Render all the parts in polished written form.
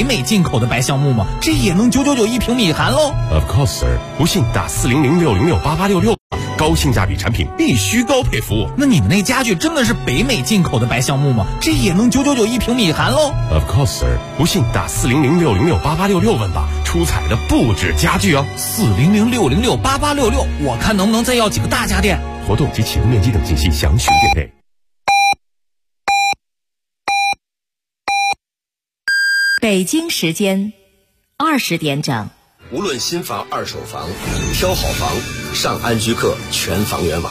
北美进口的白橡木吗？这也能999一平米含喽。 Of course, sir， 不信打400-606-8866，高性价比产品必须高配服务。 那你们那家具真的是北美进口的白橡木吗？这也能999一平米含喽。 Of course, sir， 不信打400-606-8866问吧，出彩的不止家具哦。 400-606-8866，我看能不能再要几个大家电。 活动及启动面积等信息详询店内。 北京时间20点整。 无论新房二手房，挑好房上安居客全房源网。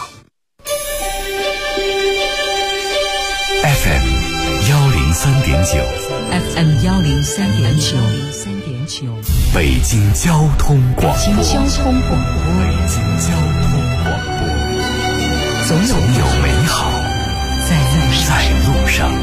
FM 103.9 FM 103.9 北京交通广播。 北京交通广播。总有美好在路上。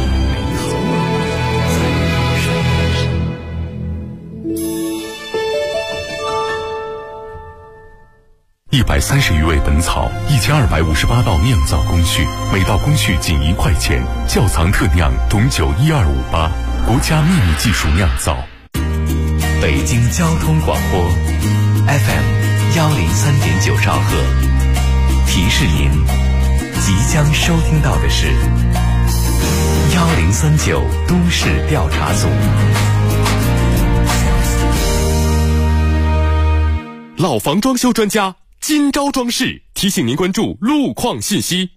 130余味本草，1258道酿造工序，每道工序仅1块钱。窖藏特酿董酒12588，国家秘密技术酿造。 北京交通广播 FM 103.9兆赫，提示您即将收听到的是1039都市调查组。 老房装修专家今朝装饰提醒您关注路况信息。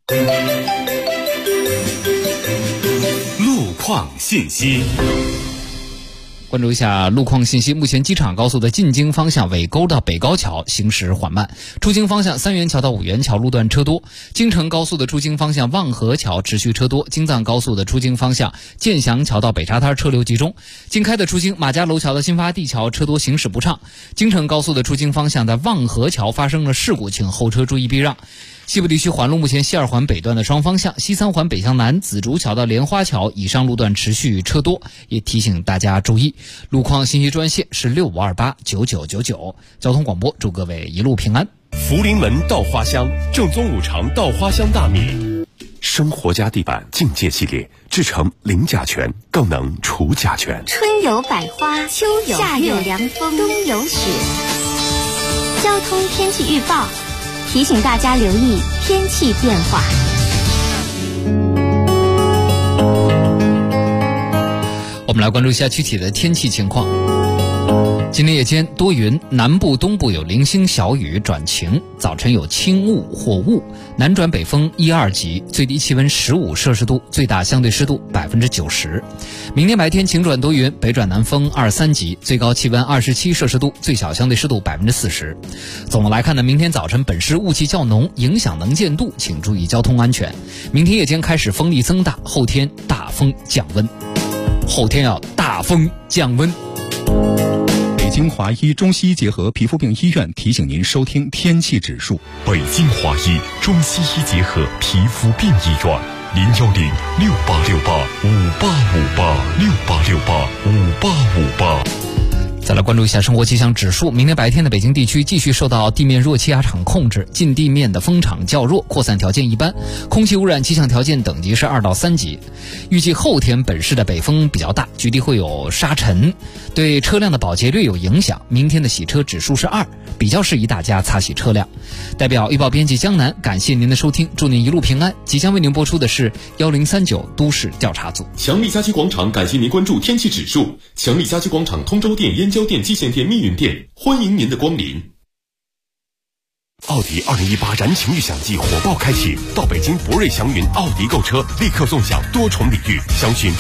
路况信息， 关注一下路况信息。目前机场高速的进京方向尾沟到北高桥行驶缓慢，出京方向3元桥到5元桥路段车多。京承高速的出京方向望河桥持续车多，京藏高速的出京方向建祥桥到北沙滩车流集中。京开的出京马家楼桥到新发地桥车多，行驶不畅。京承高速的出京方向在望河桥发生了事故，请后车注意避让。西部地区环路目前西2环北段的双方向，西3环北向南紫竹桥到莲花桥以上路段持续车多，也提醒大家注意。路况信息专线是65289999。交通广播，祝各位一路平安。 福临门稻花香，正宗5常稻花香大米，生活家地板境界系列，制成零甲醛，更能除甲醛。 春有百花，秋有夏有凉风，冬有雪。交通天气预报提醒大家留意天气变化。 我们来关注一下具体的天气情况。今天夜间多云，南部东部有零星小雨转晴，早晨有轻雾或雾，南转北风1-2级，最低气温15摄氏度，最大相对湿度90%。明天白天晴转多云，北转南风2-3级，最高气温27摄氏度，最小相对湿度40%。总的来看呢，明天早晨本市雾气较浓，影响能见度，请注意交通安全。明天夜间开始风力增大，后天大风降温。后天要大风降温。 北京华医中西医结合皮肤病医院提醒您收听天气指数。 北京华医中西医结合皮肤病医院，010-6868-5858，6868-5858。 再来关注一下生活气象指数。明天白天的北京地区继续受到地面弱气压场控制，近地面的风场较弱，扩散条件一般，空气污染气象条件等级是2到3级。预计后天本市的北风比较大，局地会有沙尘，对车辆的保洁略有影响。明天的洗车指数是2，比较适宜大家擦洗车辆。代表预报编辑江南，感谢您的收听，祝您一路平安。即将为您播出的是1039都市调查组。 强力家居广场感谢您关注天气指数。强力家居广场通州店、燕郊店、蓟县店、密云店，欢迎您的光临。奥迪2018燃情预享季火爆开启，到北京博瑞祥云奥迪购车，立刻送享多重礼遇，详询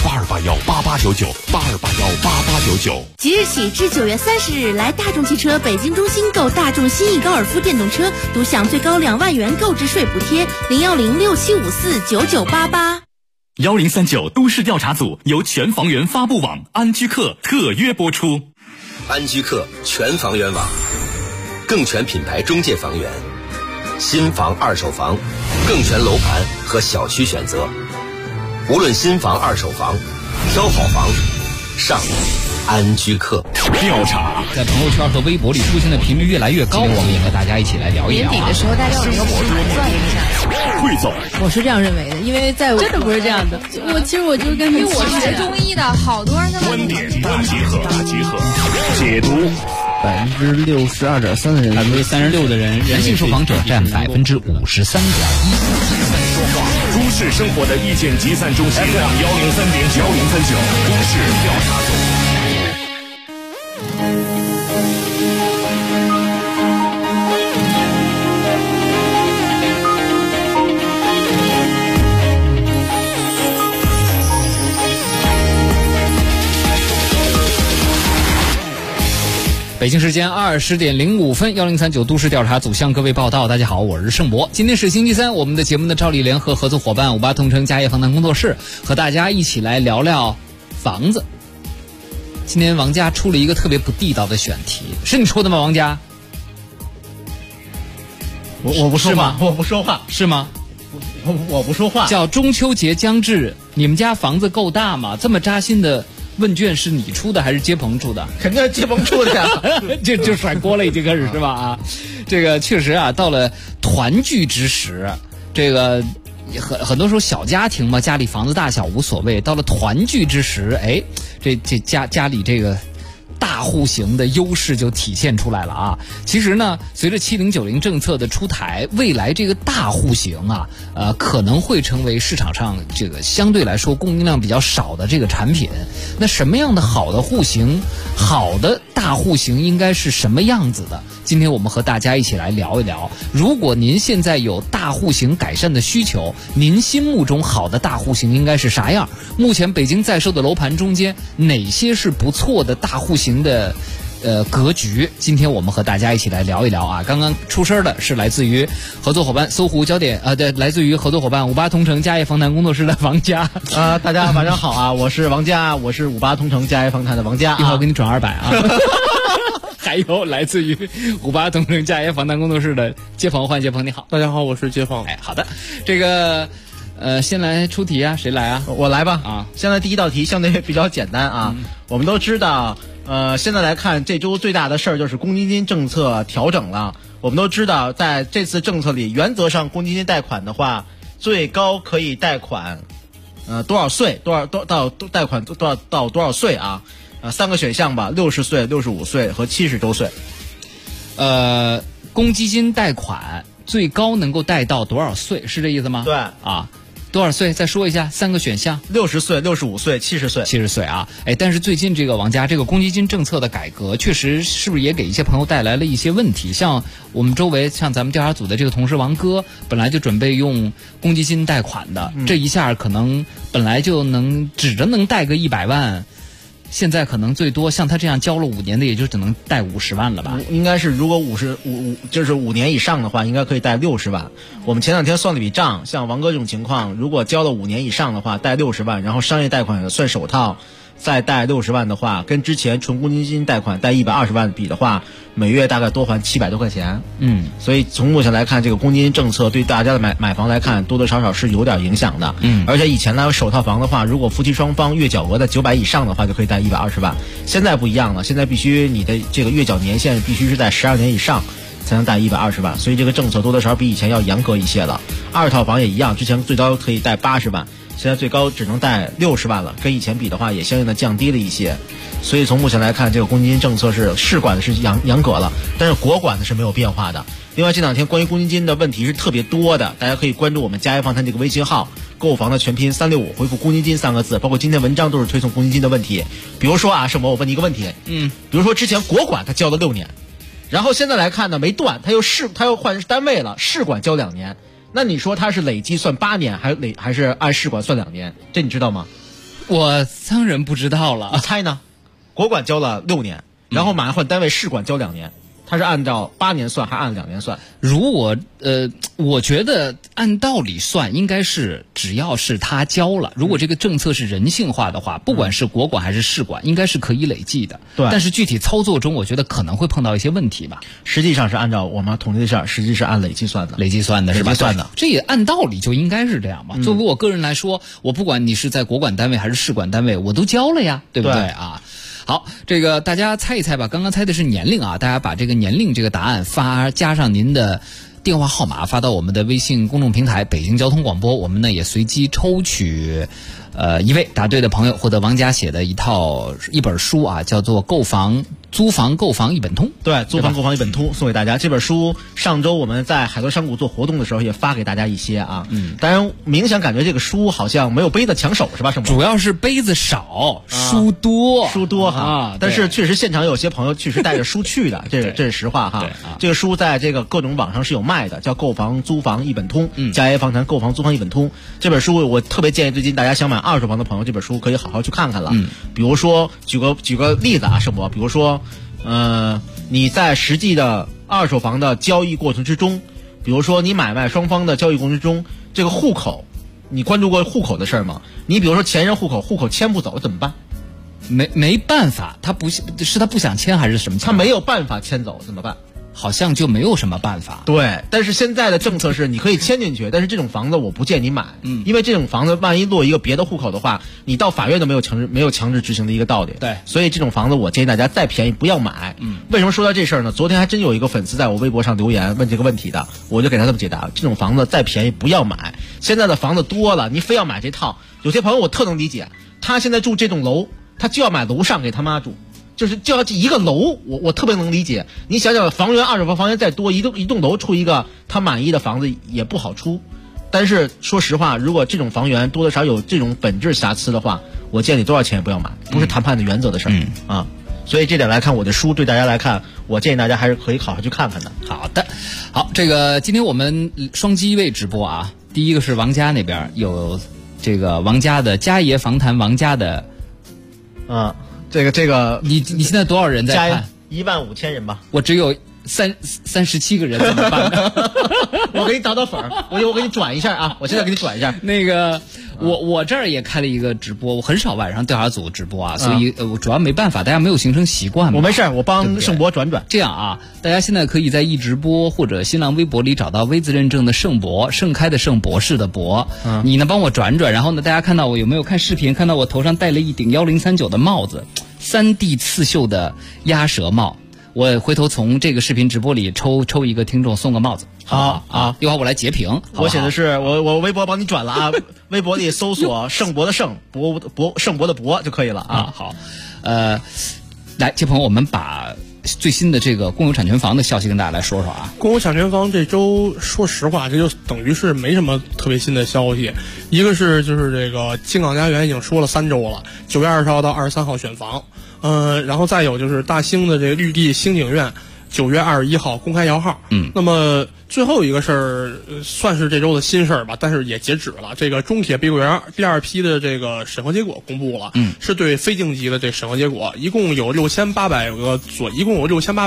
82818899，82818899。 即日起至9月30日，来大众汽车北京中心购大众新翼高尔夫电动车，独享最高2万元购置税补贴，01067549988。 1039都市调查组由全房源发布网安居客特约播出。 安居客全房源网，更全品牌中介房源，新房二手房，更全楼盘和小区选择。无论新房二手房，挑好房上安居客调查在朋友圈和微博里出现的频率越来越高，我们也和大家一起来聊一聊。 年底的时候，大家有一个补盘算一下。 汇总， 我是这样认为的，因为在真的不是这样的。其实我就跟因为我是学中医的，好多人他们观点大集合，解读。 62.3%的人 ，36%的人，人性受访者占53.1%。 都市生活的意见集散中心 FM 103.9 都市调查组。 北京时间20点05分，1039都市调查组向各位报道。大家好，我是盛博。今天是星期三，我们的节目的照例联合合作伙伴58同城家业房产工作室和大家一起来聊聊房子。今天王家出了一个特别不地道的选题，是你出的吗？王家？ 我不说话，我不说话， 是吗？ 我不说话。 叫中秋节将至，你们家房子够大吗？这么扎心的问卷是你出的还是接鹏出的？ 肯定是接鹏出的呀， 就甩锅了，已经开始是吧？啊，这个确实啊，到了团聚之时，这个很多时候小家庭嘛，家里房子大小无所谓，到了团聚之时，哎，这家里这个大户型的优势就体现出来了啊！其实呢，随着7090政策的出台，未来这个大户型啊，可能会成为市场上这个相对来说供应量比较少的这个产品。那什么样的好的户型，好的大户型应该是什么样子的？今天我们和大家一起来聊一聊。如果您现在有大户型改善的需求，您心目中好的大户型应该是啥样？目前北京在售的楼盘中间，哪些是不错的大户型的格局？今天我们和大家一起来聊一聊啊。刚刚出声的是来自于合作伙伴搜狐焦点来自于合作伙伴58同城家业房产工作室的王家大家晚上好啊，我是王家，我是58同城家业房产的王家， 一会儿我给你转200啊。还有来自于58同城家业房产工作室的接鹏，欢迎接鹏，你好。 大家好，我是接鹏。 哎，好的，这个先来出题啊，谁来啊？ 我来吧啊。 现在第一道题相对比较简单啊，我们都知道，现在来看这周最大的事儿就是公积金政策调整了。我们都知道，在这次政策里，原则上公积金贷款的话，最高可以贷款，多少岁，贷款到多少岁啊？3个选项吧，60岁、65岁和70周岁。 公积金贷款最高能够贷到多少岁？是这意思吗？ 对啊。多少岁？再说一下3个选项 ：60岁、65岁、70岁。 70岁啊！哎，但是最近这个王家这个公积金政策的改革，确实是不是也给一些朋友带来了一些问题？像我们周围，像咱们调查组的这个同事王哥，本来就准备用公积金贷款的，这一下可能本来就指着能贷个100万。现在可能最多像他这样交了5年的，也就只能贷50万了吧？ 应该是，如果就是5年以上的话，应该可以贷60万。我们前2天算了笔账，像王哥这种情况，如果交了5年以上的话，贷60万，然后商业贷款算首套，再贷60万的话，跟之前纯公积金贷款贷120万比的话，每月大概多还700多块钱。所以从目前来看，这个公积金政策对大家的买房来看，多多少少是有点影响的。而且以前呢，首套房的话，如果夫妻双方月缴额在900以上的话，就可以贷120万。现在不一样了，现在必须你的这个月缴年限必须是在12年以上，才能贷120万。所以这个政策多多少少比以前要严格一些了。2套房也一样，之前最高可以贷80万。现在最高只能贷60万了，跟以前比的话也相应的降低了一些。所以从目前来看，这个公积金政策是市管的是严格了，但是国管的是没有变化的。另外这2天关于公积金的问题是特别多的，大家可以关注我们家业房产这个微信号，购房的全拼365，回复公积金3个字，包括今天文章都是推送公积金的问题。比如说啊，盛博，我问你一个问题，比如说之前国管他交了6年，然后现在来看呢没断，他又换单位了，市管交2年。那你说他是累计算8年，还是按市管算2年？这你知道吗？ 我当然不知道了。 你猜呢？国管交了6年，然后马上换单位，市管交2年， 它是按照8年算还是按2年算？ 如果我觉得按道理算，应该是只要是他交了，如果这个政策是人性化的话，不管是国管还是市管，应该是可以累计的。 对， 但是具体操作中，我觉得可能会碰到一些问题吧。 实际上是按照我们统计的是，实际是按累计算的， 累计算的是吧？ 算的， 这也按道理就应该是这样嘛。作为我个人来说，我不管你是在国管单位还是市管单位，我都交了呀，对不对啊？好，这个大家猜一猜吧。刚刚猜的是年龄啊，大家把这个年龄这个答案加上您的电话号码发到我们的微信公众平台北京交通广播，我们呢也随机抽取一位答对的朋友，获得王家写的一本书啊，叫做租房购房一本通。 对，租房购房一本通送给大家。这本书上周我们在海螺山谷做活动的时候也发给大家一些啊。当然明显感觉这个书好像没有杯子抢手是吧？ 主要是杯子少，书多哈。但是确实现场有些朋友确实带着书去的，这是实话哈。这个书在这个各种网上是有卖的，叫购房租房一本通，家业房产购房租房一本通。这本书我特别建议最近大家想买二手房的朋友，这本书可以好好去看看了。比如说举个例子啊，盛博，比如说你在实际的二手房的交易过程之中，比如说你买卖双方的交易过程之中，这个户口，你关注过户口的事儿吗？你比如说前任户口迁不走怎么办？ 没办法，他不想迁还是什么？ 他没有办法迁走怎么办？ 好像就没有什么办法。 对，但是现在的政策是你可以迁进去，但是这种房子我不建议你买，因为这种房子万一落一个别的户口的话，你到法院都没有强制执行的一个道理。 对， 所以这种房子我建议大家再便宜不要买。为什么说到这事儿呢？昨天还真有一个粉丝在我微博上留言问这个问题的，我就给他这么解答：这种房子再便宜不要买。现在的房子多了，你非要买这套，有些朋友我特能理解，他现在住这栋楼，他就要买楼上给他妈住。就要一个楼，我特别能理解。你想想，房源二手房源再多，一栋楼出一个他满意的房子也不好出。但是说实话，如果这种房源多多少有这种本质瑕疵的话，我建议你多少钱也不要买，不是谈判的原则的事儿啊。所以这点来看，我的书对大家来看，我建议大家还是可以好好去看看的。 好的，好，这个今天我们双机位直播啊，第一个是王家那边有这个王家的家爷访谈王家的， 这个， 你现在多少人在看 ？15000人吧。 我只有37个人，怎么办呢？ 我给你打粉儿，我给你转一下啊！我现在给你转一下。 那个，我这儿也开了一个直播，我很少晚上调查组直播啊，所以我主要没办法，大家没有形成习惯嘛。 我没事，我帮盛博转。 这样啊，大家现在可以在易直播或者新浪微博里找到微字认证的盛博，盛开的盛，博士的博。你呢帮我转，然后呢，大家看到我有没有看视频？看到我头上戴了一顶1039的帽子，3D 刺绣的鸭舌帽。我回头从这个视频直播里抽一个听众送个帽子。 好啊， 一会儿我来截屏。 我写的是我微博帮你转了啊，微博里搜索盛博的盛，盛博的博就可以了啊。 好，来，这朋友我们把最新的这个公有产权房的消息跟大家来说说啊。 公有产权房这周说实话，这就等于是没什么特别新的消息。一个是就是这个京港家园已经说了3周了，9月20号到23号选房。然后再有就是大兴的这个绿地兴景苑9月21号公开摇号。那么最后一个事儿算是这周的新事儿吧，但是也截止了。这个中铁碧桂园第2批的这个审核结果公布了，是对非京级的这审核结果，一共有6800个一共有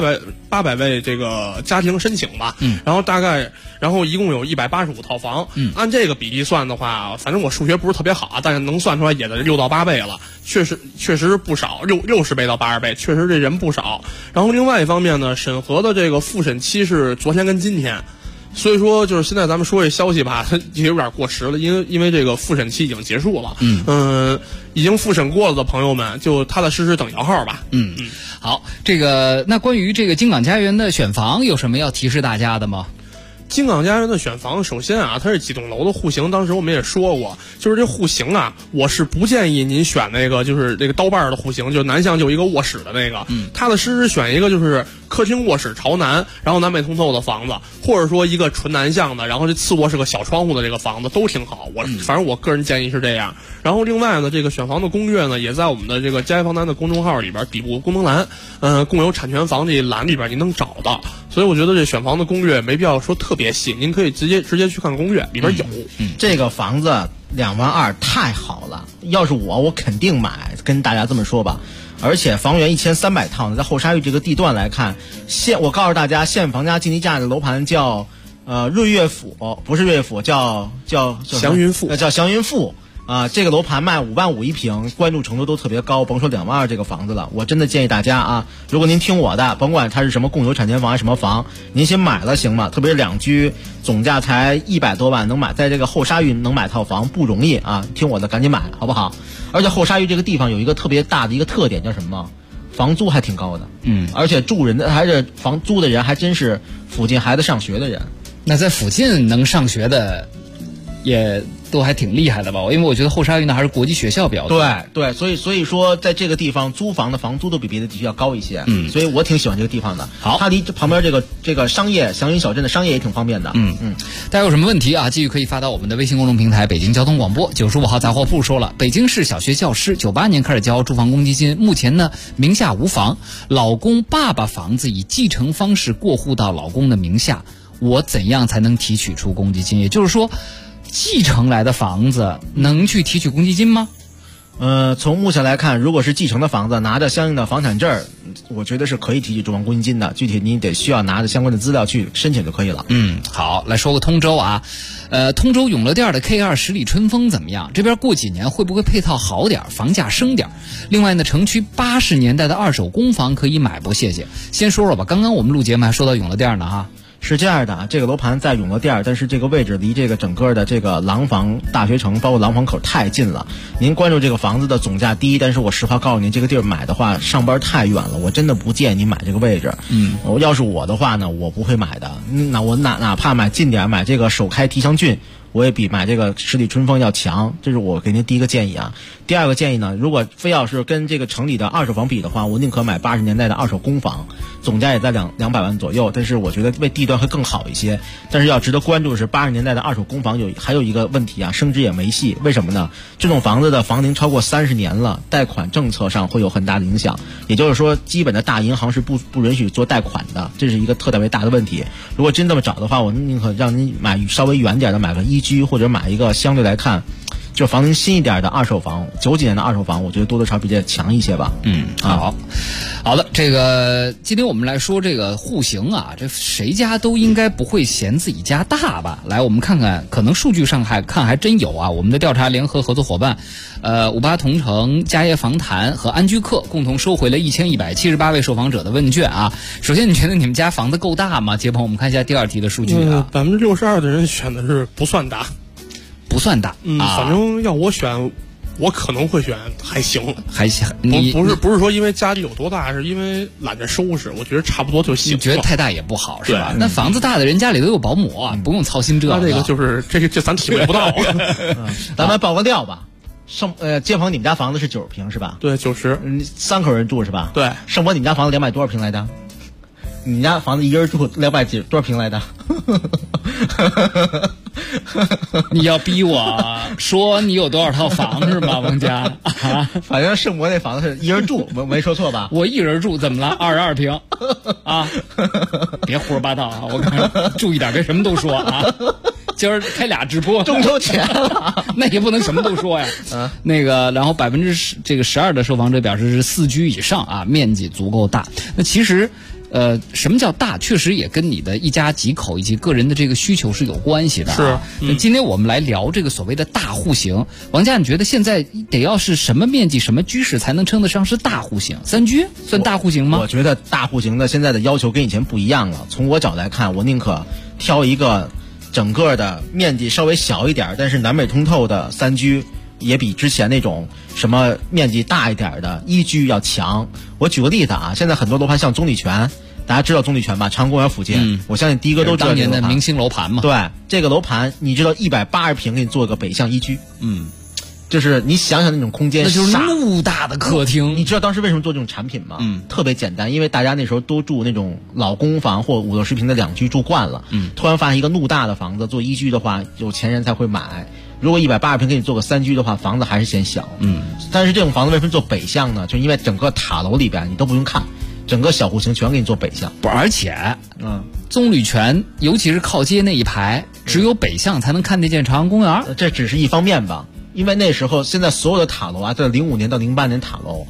6800位这个家庭申请吧。然后一共有185套房。按这个比例算的话，反正我数学不是特别好，但是能算出来也得6到8倍了，确实不少，60倍到80倍，确实这人不少。然后另外一方面呢，审核的这个复审期是昨天跟今天。所以说，就是现在咱们说这消息吧，它也有点过时了，因为这个复审期已经结束了。已经复审过了的朋友们，就踏踏实实等摇号吧。 好，这个那关于这个京港家园的选房有什么要提示大家的吗？ 京港家园的选房，首先啊，它是几栋楼的户型，当时我们也说过，就是这户型啊，我是不建议您选那个就是这个刀把的户型，就南向就一个卧室的那个，踏踏实实选一个就是客厅卧室朝南，然后南北通透的房子，或者说一个纯南向的，然后这次卧是个小窗户的这个房子都挺好。反正我个人建议是这样。然后另外呢，这个选房的攻略呢，也在我们的这个家业房单的公众号里边底部功能栏，共有产权房这一栏里边您能找到。所以我觉得这选房的攻略没必要说特别细，您可以直接去看攻略，里边有。 这个房子2万2太好了，要是我肯定买，跟大家这么说吧。 而且房源1300套呢，在后沙峪这个地段来看，我告诉大家，现房价竞低价的楼盘叫瑞悦府，不是瑞悦府，叫祥云富， 叫祥云富。这个楼盘卖5万5一平，关注程度都特别高，甭说2万2这个房子了。我真的建议大家啊，如果您听我的，甭管它是什么共有产权房还是什么房，您先买了行吗？特别是2居，总价才100多万，能买在这个后沙峪能买套房不容易啊！听我的，赶紧买，好不好？而且后沙峪这个地方有一个特别大的一个特点，叫什么？房租还挺高的，而且住人的还是房租的人还真是附近孩子上学的人。 那在附近能上学的也都还挺厉害的吧？因为我觉得后沙峪呢还是国际学校比较多。 对，所以说在这个地方租房的房租都比别的地区要高一些。所以我挺喜欢这个地方的。 好， 它离旁边这个商业祥云小镇的商业也挺方便的。 大家有什么问题啊？继续可以发到我们的微信公众平台北京交通广播。95号杂货铺说了，北京市小学教师98年开始交住房公积金，目前呢名下无房，老公爸爸房子以继承方式过户到老公的名下，我怎样才能提取出公积金？也就是说，继承来的房子能去提取公积金吗？ 从目前来看，如果是继承的房子，拿着相应的房产证，我觉得是可以提取住房公积金的。具体你得需要拿着相关的资料去申请就可以了。 好，来说个通州啊，通州永乐店的 K2 十里春风怎么样？这边过几年会不会配套好点，房价升点？另外呢，城区80年代的二手公房可以买不？谢谢。先说说吧，刚刚我们录节目还说到永乐店呢哈。 是这样的，这个楼盘在永乐店，但是这个位置离这个整个的这个廊坊大学城包括廊坊口太近了。您关注这个房子的总价低，但是我实话告诉您，这个地儿买的话上班太远了，我真的不建议您买这个位置。要是我的话呢，我不会买的。那我哪怕买近点，买这个首开提祥郡，我也比买这个十里春风要强，这是我给您第一个建议啊。第二个建议呢，如果非要是跟这个城里的二手房比的话，我宁可买80年代的二手公房，总价也在200万左右，但是我觉得为地段会更好一些。但是要值得关注的是，80年代的二手公房还有一个问题啊，升值也没戏。为什么呢？这种房子的房龄超过30年了，贷款政策上会有很大的影响。也就是说，基本的大银行是不允许做贷款的，这是一个特别大的问题。如果真这么找的话，我宁可让您买稍微远点的，买个1居，或者买一个相对来看就房龄新一点的二手房，90几年的二手房，我觉得多多少少比这强一些吧。 好的，这个今天我们来说这个户型啊，这谁家都应该不会嫌自己家大吧？来，我们看看，可能数据上还真有啊。我们的调查联合合作伙伴，58同城、嘉业房坛和安居客共同收回了1178位受访者的问卷啊。首先，你觉得你们家房子够大吗？杰鹏，我们看一下第二题的数据啊。 62%的人选的是不算大。 不算大， 反正要我选，我可能会选还行。不是说因为家里有多大，是因为懒得收拾，我觉得差不多就行了。 你觉得太大也不好是吧？那房子大的人家里都有保姆啊，不用操心这个。 那这个就是这咱体会不到。 咱们报个调吧。街坊，你们家房子是90平是吧？ 对，90。 3口人住是吧？ 对。 盛博，你们家房子200多少平来的？你们家房子一人住200多少平来的？ 你要逼我说你有多少套房是吗，王家？ 反正盛博那房子是一人住，没说错吧？ 我一人住怎么了？22平啊！别胡说八道啊！我看注意点，别什么都说啊！今儿开俩直播， 中秋前了， 那也不能什么都说呀。那个，然后12%的受访者表示是4居以上啊，面积足够大。那其实。什么叫大？确实也跟你的一家几口以及个人的这个需求是有关系的。 是。 那今天我们来聊这个所谓的大户型。王家，你觉得现在得要是什么面积、什么居室才能称得上是大户型？3居算大户型吗？ 我觉得大户型的现在的要求跟以前不一样了。从我角度来看，我宁可挑一个整个的面积稍微小一点，但是南北通透的3居。也比之前那种什么面积大一点的1居要强。我举个例子啊，现在很多楼盘像棕榈泉，大家知道棕榈泉吧？长安公园附近，我相信第一个都知道当年的明星楼盘嘛。 对，这个楼盘你知道180平给你做个北向1居，就是你想想那种空间， 那就是偌大的客厅。 你知道当时为什么做这种产品吗？特别简单，因为大家那时候都住那种老公房或50-60平的2居住惯了，突然发现一个偌大的房子做1居的话，有钱人才会买。如果180平给你做个3居的话，房子还是显小。但是这种房子为什么做北向呢？就因为整个塔楼里边你都不用看，整个小户型全给你做北向。 而且，棕榈泉尤其是靠街那一排，只有北向才能看得见长安公园。 这只是一方面吧，因为那时候现在所有的塔楼啊，在05年到08年塔楼，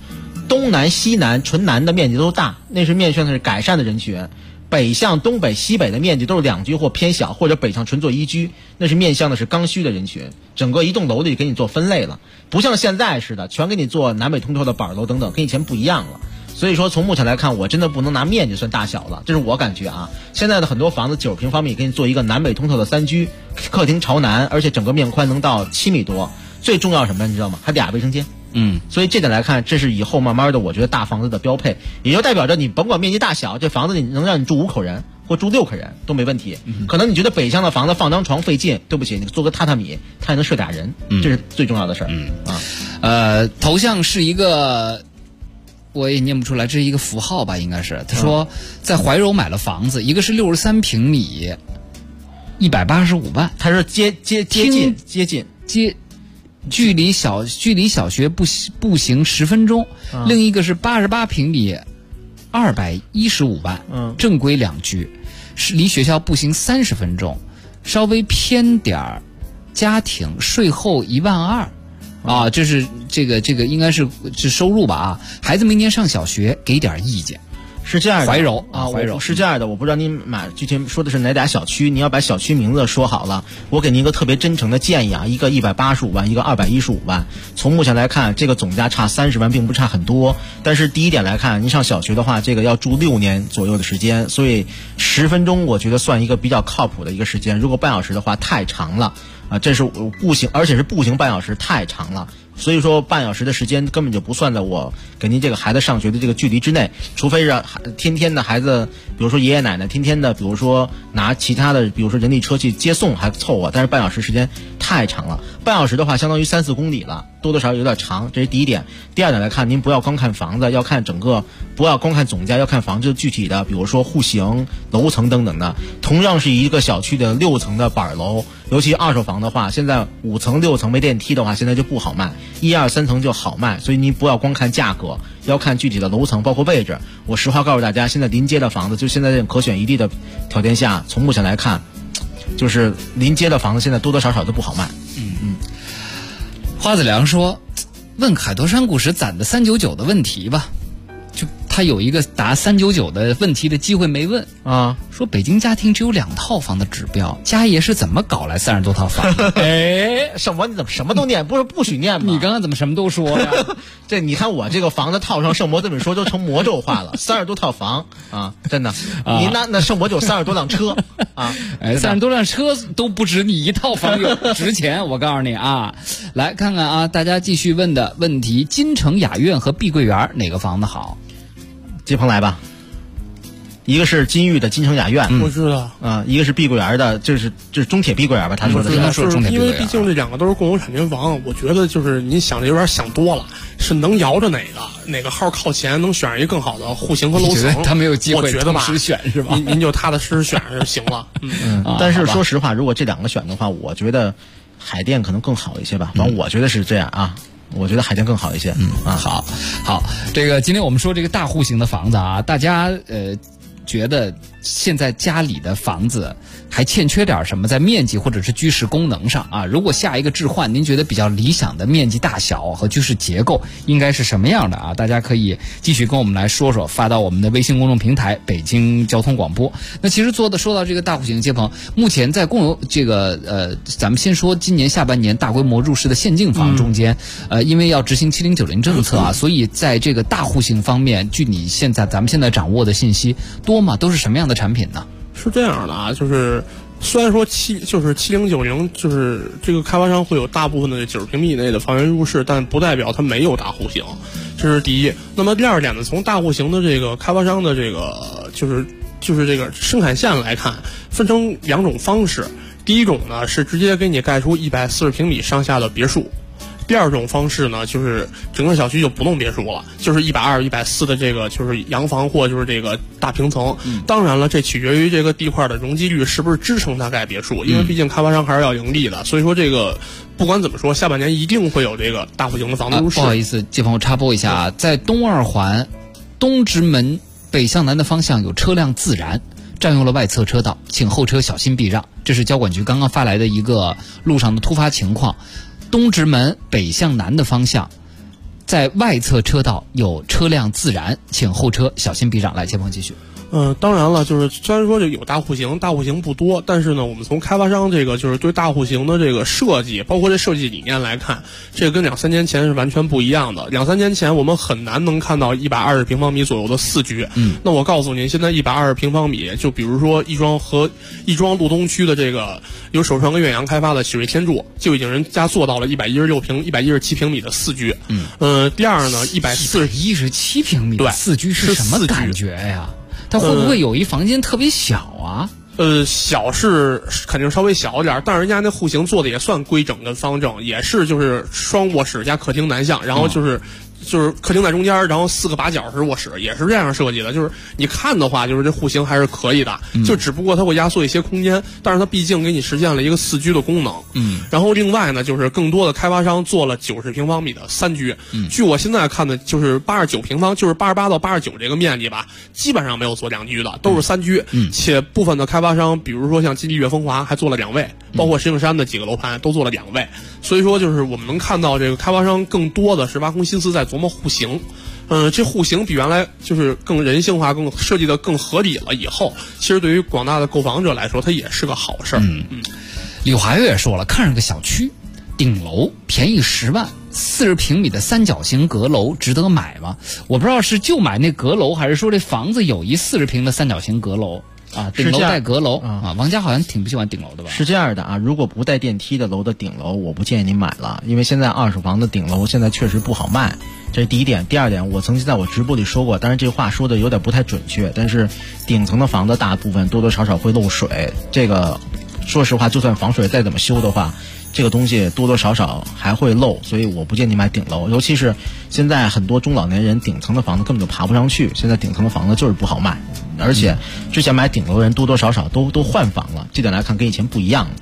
东南、西南、纯南的面积都大，那是面向的是改善的人群。北向东北、西北的面积都是两居或偏小，或者北向纯做一居，那是面向的是刚需的人群。整个一栋楼里给你做分类了，不像现在似的全给你做南北通透的板楼等等，跟以前不一样了。所以说从目前来看，我真的不能拿面积算大小了，这是我感觉啊。现在的很多房子90平方米给你做一个南北通透的3居，客厅朝南，而且整个面宽能到7米多。最重要什么你知道吗？还俩卫生间。所以这点来看，这是以后慢慢的我觉得大房子的标配，也就代表着你甭管面积大小，这房子你能让你住5口人或住6口人都没问题。可能你觉得北向的房子放张床费劲，对不起，你做个榻榻米它也能睡俩人，这是最重要的事儿。 头像是一个我也念不出来，这是一个符号吧，应该是。他说在怀柔买了房子，一个是63平米，185万。 他说接近距离小学步行10分钟，另一个是88平米，215万，正规2居，是离学校步行30分钟，稍微偏点儿，家庭税后1万2，这是这个应该是收入吧啊，孩子明年上小学，给点意见。 是这样的， 怀柔是这样的，我不知道您具体说的是哪俩小区，你要把小区名字说好了，我给您一个特别真诚的建议啊，一个185万，一个215万。从目前来看，这个总价差30万，并不差很多。但是第一点来看，您上小学的话，这个要住6年左右的时间，所以10分钟我觉得算一个比较靠谱的一个时间。如果半小时的话，太长了啊，这是步行，而且是步行半小时，太长了。所以说半小时的时间根本就不算在我给您这个孩子上学的这个距离之内，除非是天天的孩子，比如说爷爷奶奶天天的，比如说拿其他的，比如说人力车去接送还凑合，但是半小时时间太长了。半小时的话相当于3-4公里了，多多少少有点长，这是第一点。第二点来看，您不要光看房子，要看整个，不要光看总价，要看房子具体的，比如说户型、楼层等等的。同样是一个小区的6层的板楼，尤其二手房的话，现在5层、6层没电梯的话，现在就不好卖，1、2、3层就好卖。所以您不要光看价格，要看具体的楼层包括位置。我实话告诉大家，现在临街的房子，就现在这种可选一地的条件下，从目前来看，就是临街的房子现在多多少少都不好卖。 花子良说，问海坨山谷时攒的399的问题吧，就他有一个答399的问题的机会没问啊。说北京家庭只有2套房的指标，家爷是怎么搞来30多套房？ 什么？你怎么什么都念？不许念吗？ 你刚刚怎么什么都说呀？ 这你看我这个房子套上圣魔这么说，就成魔咒化了，30多套房啊，真的。你那圣魔就30多辆车啊 ，30多辆车都不止你一套房有值钱。我告诉你啊，来看看啊，大家继续问的问题：金城雅苑和碧桂园哪个房子好？ 接鹏来吧。一个是金域的金城雅苑， 我知道啊，一个是碧桂园的，就是中铁碧桂园吧，他说的是中铁碧桂园，因为毕竟这2个都是共有产权房，我觉得就是您想的有点想多了，是能摇着哪个号靠前，能选上一个更好的户型和楼层， 他没有机会， 我觉得吧， 同时选是吧？ 您就踏踏实实选就行了。 但是说实话，如果这2个选的话，我觉得海淀可能更好一些吧，反正我觉得是这样啊。我觉得海淀更好一些。 好，这个今天我们说这个大户型的房子啊，大家觉得现在家里的房子还欠缺点什么，在面积或者是居室功能上啊？如果下一个置换，您觉得比较理想的面积大小和居室结构应该是什么样的啊？大家可以继续跟我们来说说，发到我们的微信公众平台北京交通广播。那其实说到这个大户型街棚，目前在共有这个咱们先说今年下半年大规模入市的限竞房中间，因为要执行7090政策啊，所以在这个大户型方面，据你咱们现在掌握的信息多吗？都是什么样的产品呢？ 是这样的啊，就是虽然说7090就是这个开发商会有大部分的90平米以内的房源入市，但不代表它没有大户型，这是第一。那么第二点呢，从大户型的这个开发商的这个就是这个生产线来看，分成2种方式。第一种呢是直接给你盖出140平米上下的别墅。第二种方式呢，就是整个小区就不弄别墅了，就是120、140的这个就是洋房或就是这个大平层。当然了，这取决于这个地块的容积率是不是支撑它盖别墅，因为毕竟开发商还是要盈利的。所以说这个不管怎么说，下半年一定会有这个大户型的房子入市。 不好意思，这方我插播一下啊，在东2环东直门北向南的方向有车辆自燃，占用了外侧车道，请后车小心避让。这是交管局刚刚发来的一个路上的突发情况。东直门北向南的方向在外侧车道有车辆自燃，请后车小心避让。来，接鹏继续。 当然了，就是虽然说这有大户型不多，但是呢，我们从开发商这个就是对大户型的这个设计，包括这设计理念来看，这个跟2-3年前是完全不一样的。2-3年前我们很难能看到120平方米左右的4居，那我告诉您，现在120平方米，就比如说亦庄路东区的这个由首创跟远洋开发的喜瑞天柱，就已经人家做到了117平米的4居。第二呢 ，117平米的4居是什么感觉呀？它会不会有一房间特别小啊？ 小是肯定稍微小点，但是人家那户型做的也算规整跟方正，也是就是双卧室加客厅南向，然后就是客厅在中间，然后4个把角是卧室，也是这样设计的。就是你看的话，就是这户型还是可以的，就只不过它会压缩一些空间，但是它毕竟给你实现了一个4居的功能。然后另外呢，就是更多的开发商做了90平方米的3居。据我现在看的，就是89平方，就是88到89这个面积吧，基本上没有做2居的，都是3居。且部分的开发商，比如说像金地悦风华还做了2位，包括石景山的几个楼盘都做了2位。所以说，就是我们能看到这个开发商更多的是挖空心思在琢磨户型。这户型比原来就是更人性化，更设计的更合理了。以后其实对于广大的购房者来说，它也是个好事儿。 李华月也说了，看上个小区，顶楼便宜10万，40平米的3角形阁楼值得买吗？我不知道是就买那阁楼，还是说这房子有一40平的3角形阁楼。顶楼带阁楼王家好像挺不喜欢顶楼的吧？ 是这样的啊，如果不带电梯的楼的顶楼，我不建议你买了，因为现在二手房的顶楼现在确实不好卖，这是第一点。第二点，我曾经在我直播里说过，当然这话说的有点不太准确，但是顶层的房子大部分多多少少会漏水，这个说实话，就算防水再怎么修的话，这个东西多多少少还会漏，所以我不建议买顶楼。尤其是现在很多中老年人顶层的房子根本就爬不上去，现在顶层的房子就是不好卖，而且之前买顶楼的人多多少少都换房了，这点来看跟以前不一样了。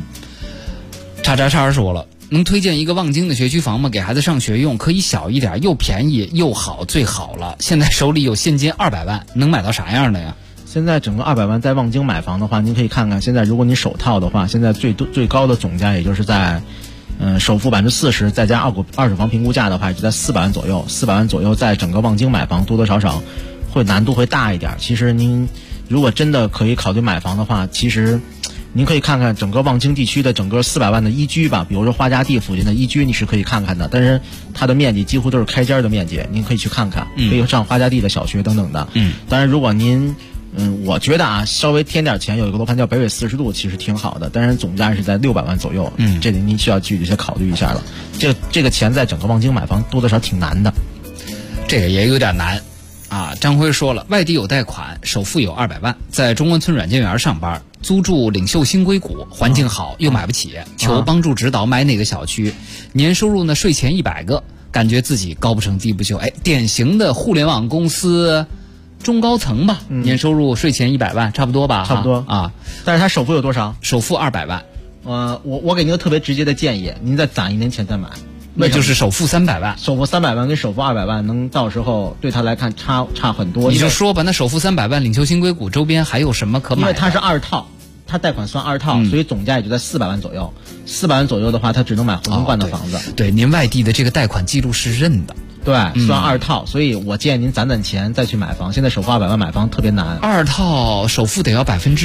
叉说了，能推荐一个望京的学区房吗？给孩子上学用，可以小一点，又便宜又好，最好了。现在手里有现金200万，能买到啥样的呀？ 现在整个200万在望京买房的话，您可以看看，现在如果你首套的话，现在最高的总价也就是在，首付40%，再加二手房评估价的话，也就在400万左右。400万左右，在整个望京买房多多少少会难度会大一点。其实您如果真的可以考虑买房的话，其实您可以看看整个望京地区的整个400万的1居吧，比如说花家地附近的1居，你是可以看看的，但是它的面积几乎都是开间的面积，您可以去看看，可以上花家地的小学等等的。当然如果您我觉得啊，稍微添点钱，有一个楼盘叫北纬40度，其实挺好的，但是总价是在600万左右。这里您需要具体些考虑一下了。这个钱在整个望京买房多多少挺难的， 这个也有点难啊。张辉说了，外地有贷款，首付有200万，在中关村软件园上班，租住领袖新硅谷，环境好又买不起，求帮助指导买哪个小区，年收入呢税前100个，感觉自己高不成低不就，典型的互联网公司中高层吧，年收入税前100万，差不多吧？ 差不多啊。 但是他首付有多少？ 首付200万。 我给您个特别直接的建议，您再攒1年钱再买。 那就是首付300万， 首付300万跟首付200万，能到时候对他来看差很多。 你就说吧，那首付300万，领袖新硅谷周边还有什么可买的？ 因为它是2套，它贷款算2套，所以总价也就在400万左右。400万左右的话，他只能买回龙观的房子。 对，您外地的这个贷款记录是认的。 对，算2套，所以我建议您攒钱再去买房。现在首付200万买房特别难 ，2套首付得要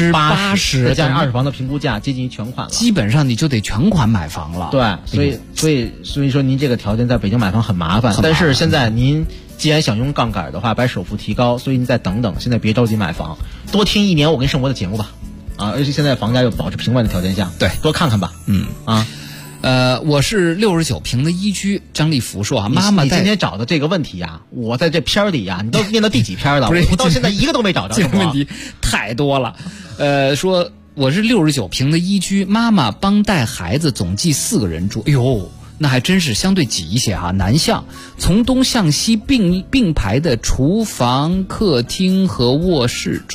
80%， 再加上二手房的评估价接近于全款了， 基本上你就得全款买房了。 对，所以说您这个条件在北京买房很麻烦。但是现在您既然想用杠杆的话，把首付提高，所以您再等等，现在别着急买房，多听1年我跟盛博的节目吧。而且现在房价又保持平稳的条件下， 对， 多看看吧。 我是69平的1居，张立福说妈妈你今天找的这个问题呀，我在这篇里呀，你都念到第几篇了？我到现在一个都没找着。 这个问题太多了。说我是69平的1居，妈妈帮带孩子，总计4个人住。哎呦，那还真是相对挤一些南向从东向西并排的厨房、客厅和卧室，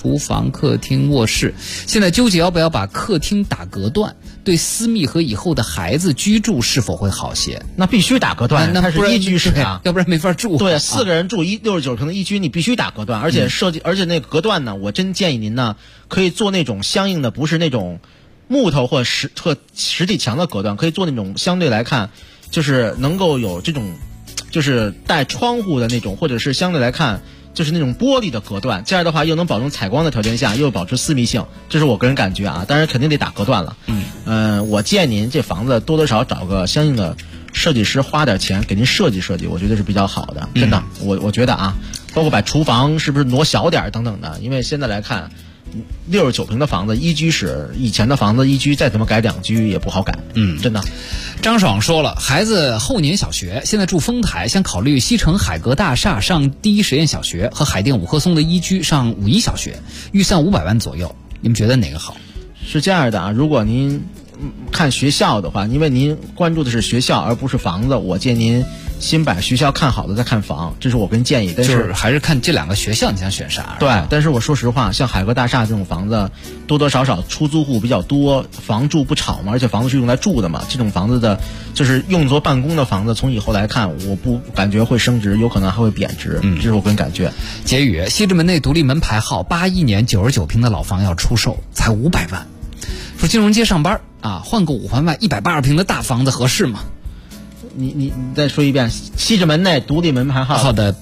现在纠结要不要把客厅打隔断，对私密和以后的孩子居住是否会好些？ 那必须打隔断，那是1居室啊， 要不然没法住。 对，4个人住69平的1居，你必须打隔断，而且而且那个隔断呢，我真建议您呢，可以做那种相应的，不是那种木头或实体墙的隔断，可以做那种相对来看就是能够有这种就是带窗户的那种，或者是相对来看就是那种玻璃的隔断，这样的话又能保证采光的条件下又保持私密性，这是我个人感觉啊，当然肯定得打隔断了。我建议您这房子多多少找个相应的设计师，花点钱给您设计设计，我觉得是比较好的，真的。我觉得啊，包括把厨房是不是挪小点等等的，因为现在来看69平的房子一居室，以前的房子一居再怎么改2居也不好改，真的。 张爽说了，孩子后年小学，现在住丰台，想考虑西城海格大厦上第一实验小学和海淀五棵松的一居上五一小学，预算500万左右，你们觉得哪个好？ 是这样的啊，如果您看学校的话，因为您关注的是学校而不是房子，我建议您先把学校看好了再看房，这是我跟建议。但是就是还是看这2个学校你想选啥？ 对，但是我说实话，像海格大厦这种房子多多少少出租户比较多，房住不炒嘛，而且房子是用来住的嘛，这种房子的就是用作办公的房子，从以后来看我不感觉会升值，有可能还会贬值，这是我个人感觉。 结语：西直门内独立门牌号81年99平的老房要出售，才500万。说金融街上班啊，换个5环外180平的大房子合适吗？ 你再说一遍，西直门内独立门牌号。 好的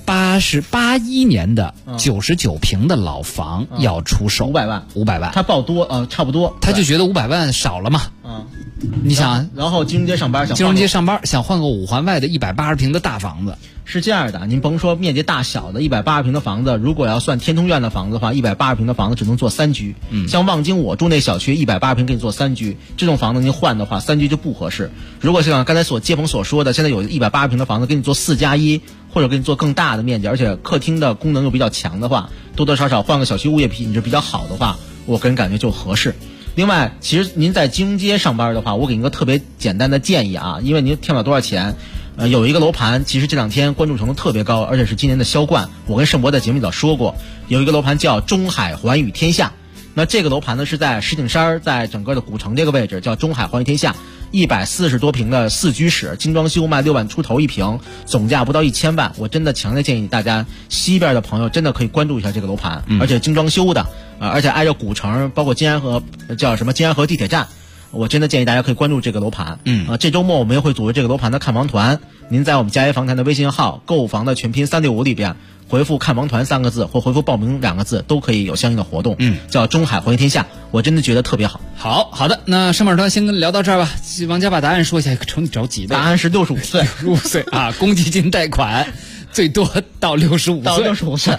，81年的99平的老房要出售，500万。 他报多差不多， 他就觉得500万少了嘛。你想， 然后金融街上班， 想换个5环外的180平的大房子。 是这样的，您甭说面积大小的180平的房子，如果要算天通苑的房子的话，180平的房子只能做3居。像望京我住那小区180平给你做3居，这种房子您换的话3居就不合适。如果像刚才接鹏所说的，现在有180平的房子给你做4+1，或者给你做更大的面积，而且客厅的功能又比较强的话，多多少少换个小区物业品质比较好的话，我个人感觉就合适。另外，其实您在金融街上班的话，我给您个特别简单的建议啊，因为您添不了多少钱。有一个楼盘，其实这2天关注程度特别高，而且是今年的销冠。我跟盛博在节目里早说过，有一个楼盘叫中海环宇天下。那这个楼盘呢是在石景山，在整个的古城这个位置，叫中海环宇天下，140多平的4居室，精装修卖6万出头1平，总价不到1000万。我真的强烈建议大家西边的朋友真的可以关注一下这个楼盘，而且精装修的，而且挨着古城，包括金安河地铁站。我真的建议大家可以关注这个楼盘。这周末我们也会组织这个楼盘的看房团，您在我们嘉业房坛的微信号购房的全拼365里边回复看房团3个字或回复报名2个字，都可以有相应的活动。叫中海环宇天下，我真的觉得特别好。 好的，那上半段先跟聊到这儿吧。王佳把答案说一下，瞅你着急的。 答案是65岁 ，65岁啊，公积金贷款最多到65岁， 到65岁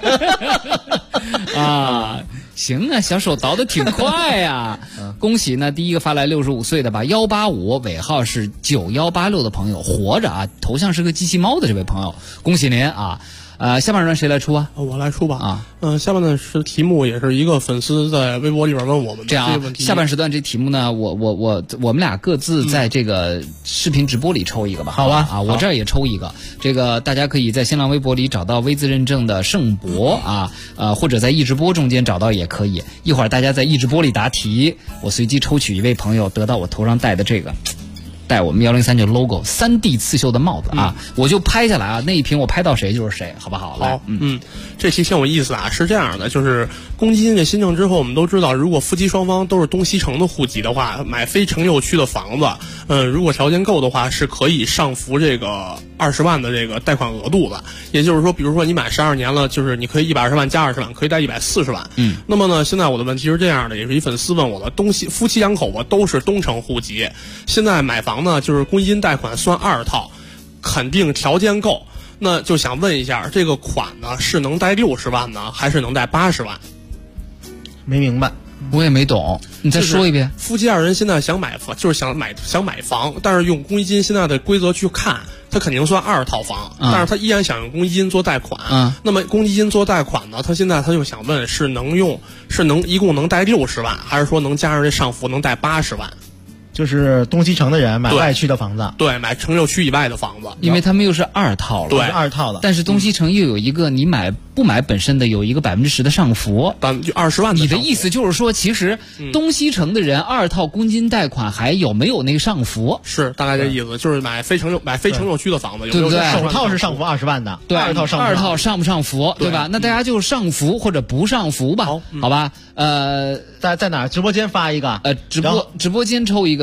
啊。行啊，小手倒得挺快呀！恭喜呢，第一个发来65岁的吧，185尾号是9186的朋友活着啊，头像是个机器猫的这位朋友，恭喜您啊！下半段谁来出啊？ 我来出吧啊。下半段是题目，也是一个粉丝在微博里边问我们的这样问题。 下半时段这题目呢，我们俩各自在这个视频直播里抽一个吧。 好吧啊，我这儿也抽一个。这个大家可以在新浪微博里找到微字认证的盛博啊，或者在易直播中间找到也可以。一会儿大家在易直播里答题，我随机抽取一位朋友得到我头上戴的这个。戴我们103.9 logo3D 刺绣的帽子啊，我就拍下来啊，那一屏我拍到谁就是谁，好不好？ 好，这题挺有意思啊，是这样的，就是公积金这新政之后，我们都知道，如果夫妻双方都是东西城的户籍的话，买非城六区的房子，如果条件够的话，是可以上浮这个20万的这个贷款额度的。也就是说，比如说你满12年了，就是你可以120万加20万，可以贷140万。那么呢，现在我的问题是这样的，也是一粉丝问我的，夫妻2口吧都是东城户籍，现在买房呢，就是公积金贷款算2套，肯定条件够，那就想问一下，这个款呢是能贷60万呢，还是能贷80万？ 没明白， 我也没懂，你再说一遍。 夫妻2人现在想买房，就是想买房，但是用公积金现在的规则去看，他肯定算2套房，但是他依然想用公积金做贷款。那么公积金做贷款呢，他现在他就想问，是能一共能贷60万，还是说能加上这上浮能贷80万？ 就是东西城的人买外区的房子， 对，买城六区以外的房子， 因为他们又是2套了， 对 ，2套了。 但是东西城又有一个你不买本身的有一个10%的上浮 ，20万。 你的意思就是说，其实东西城的人2套公积金贷款还有没有那个上浮？ 是大概这意思，就是买非城六区的房子， 对不对？ 首套是上浮20万的， 对 ，2套上不上浮，对吧？那大家就上浮或者不上浮吧，好吧？ 在哪儿？直播间发一个， 直播间抽一个。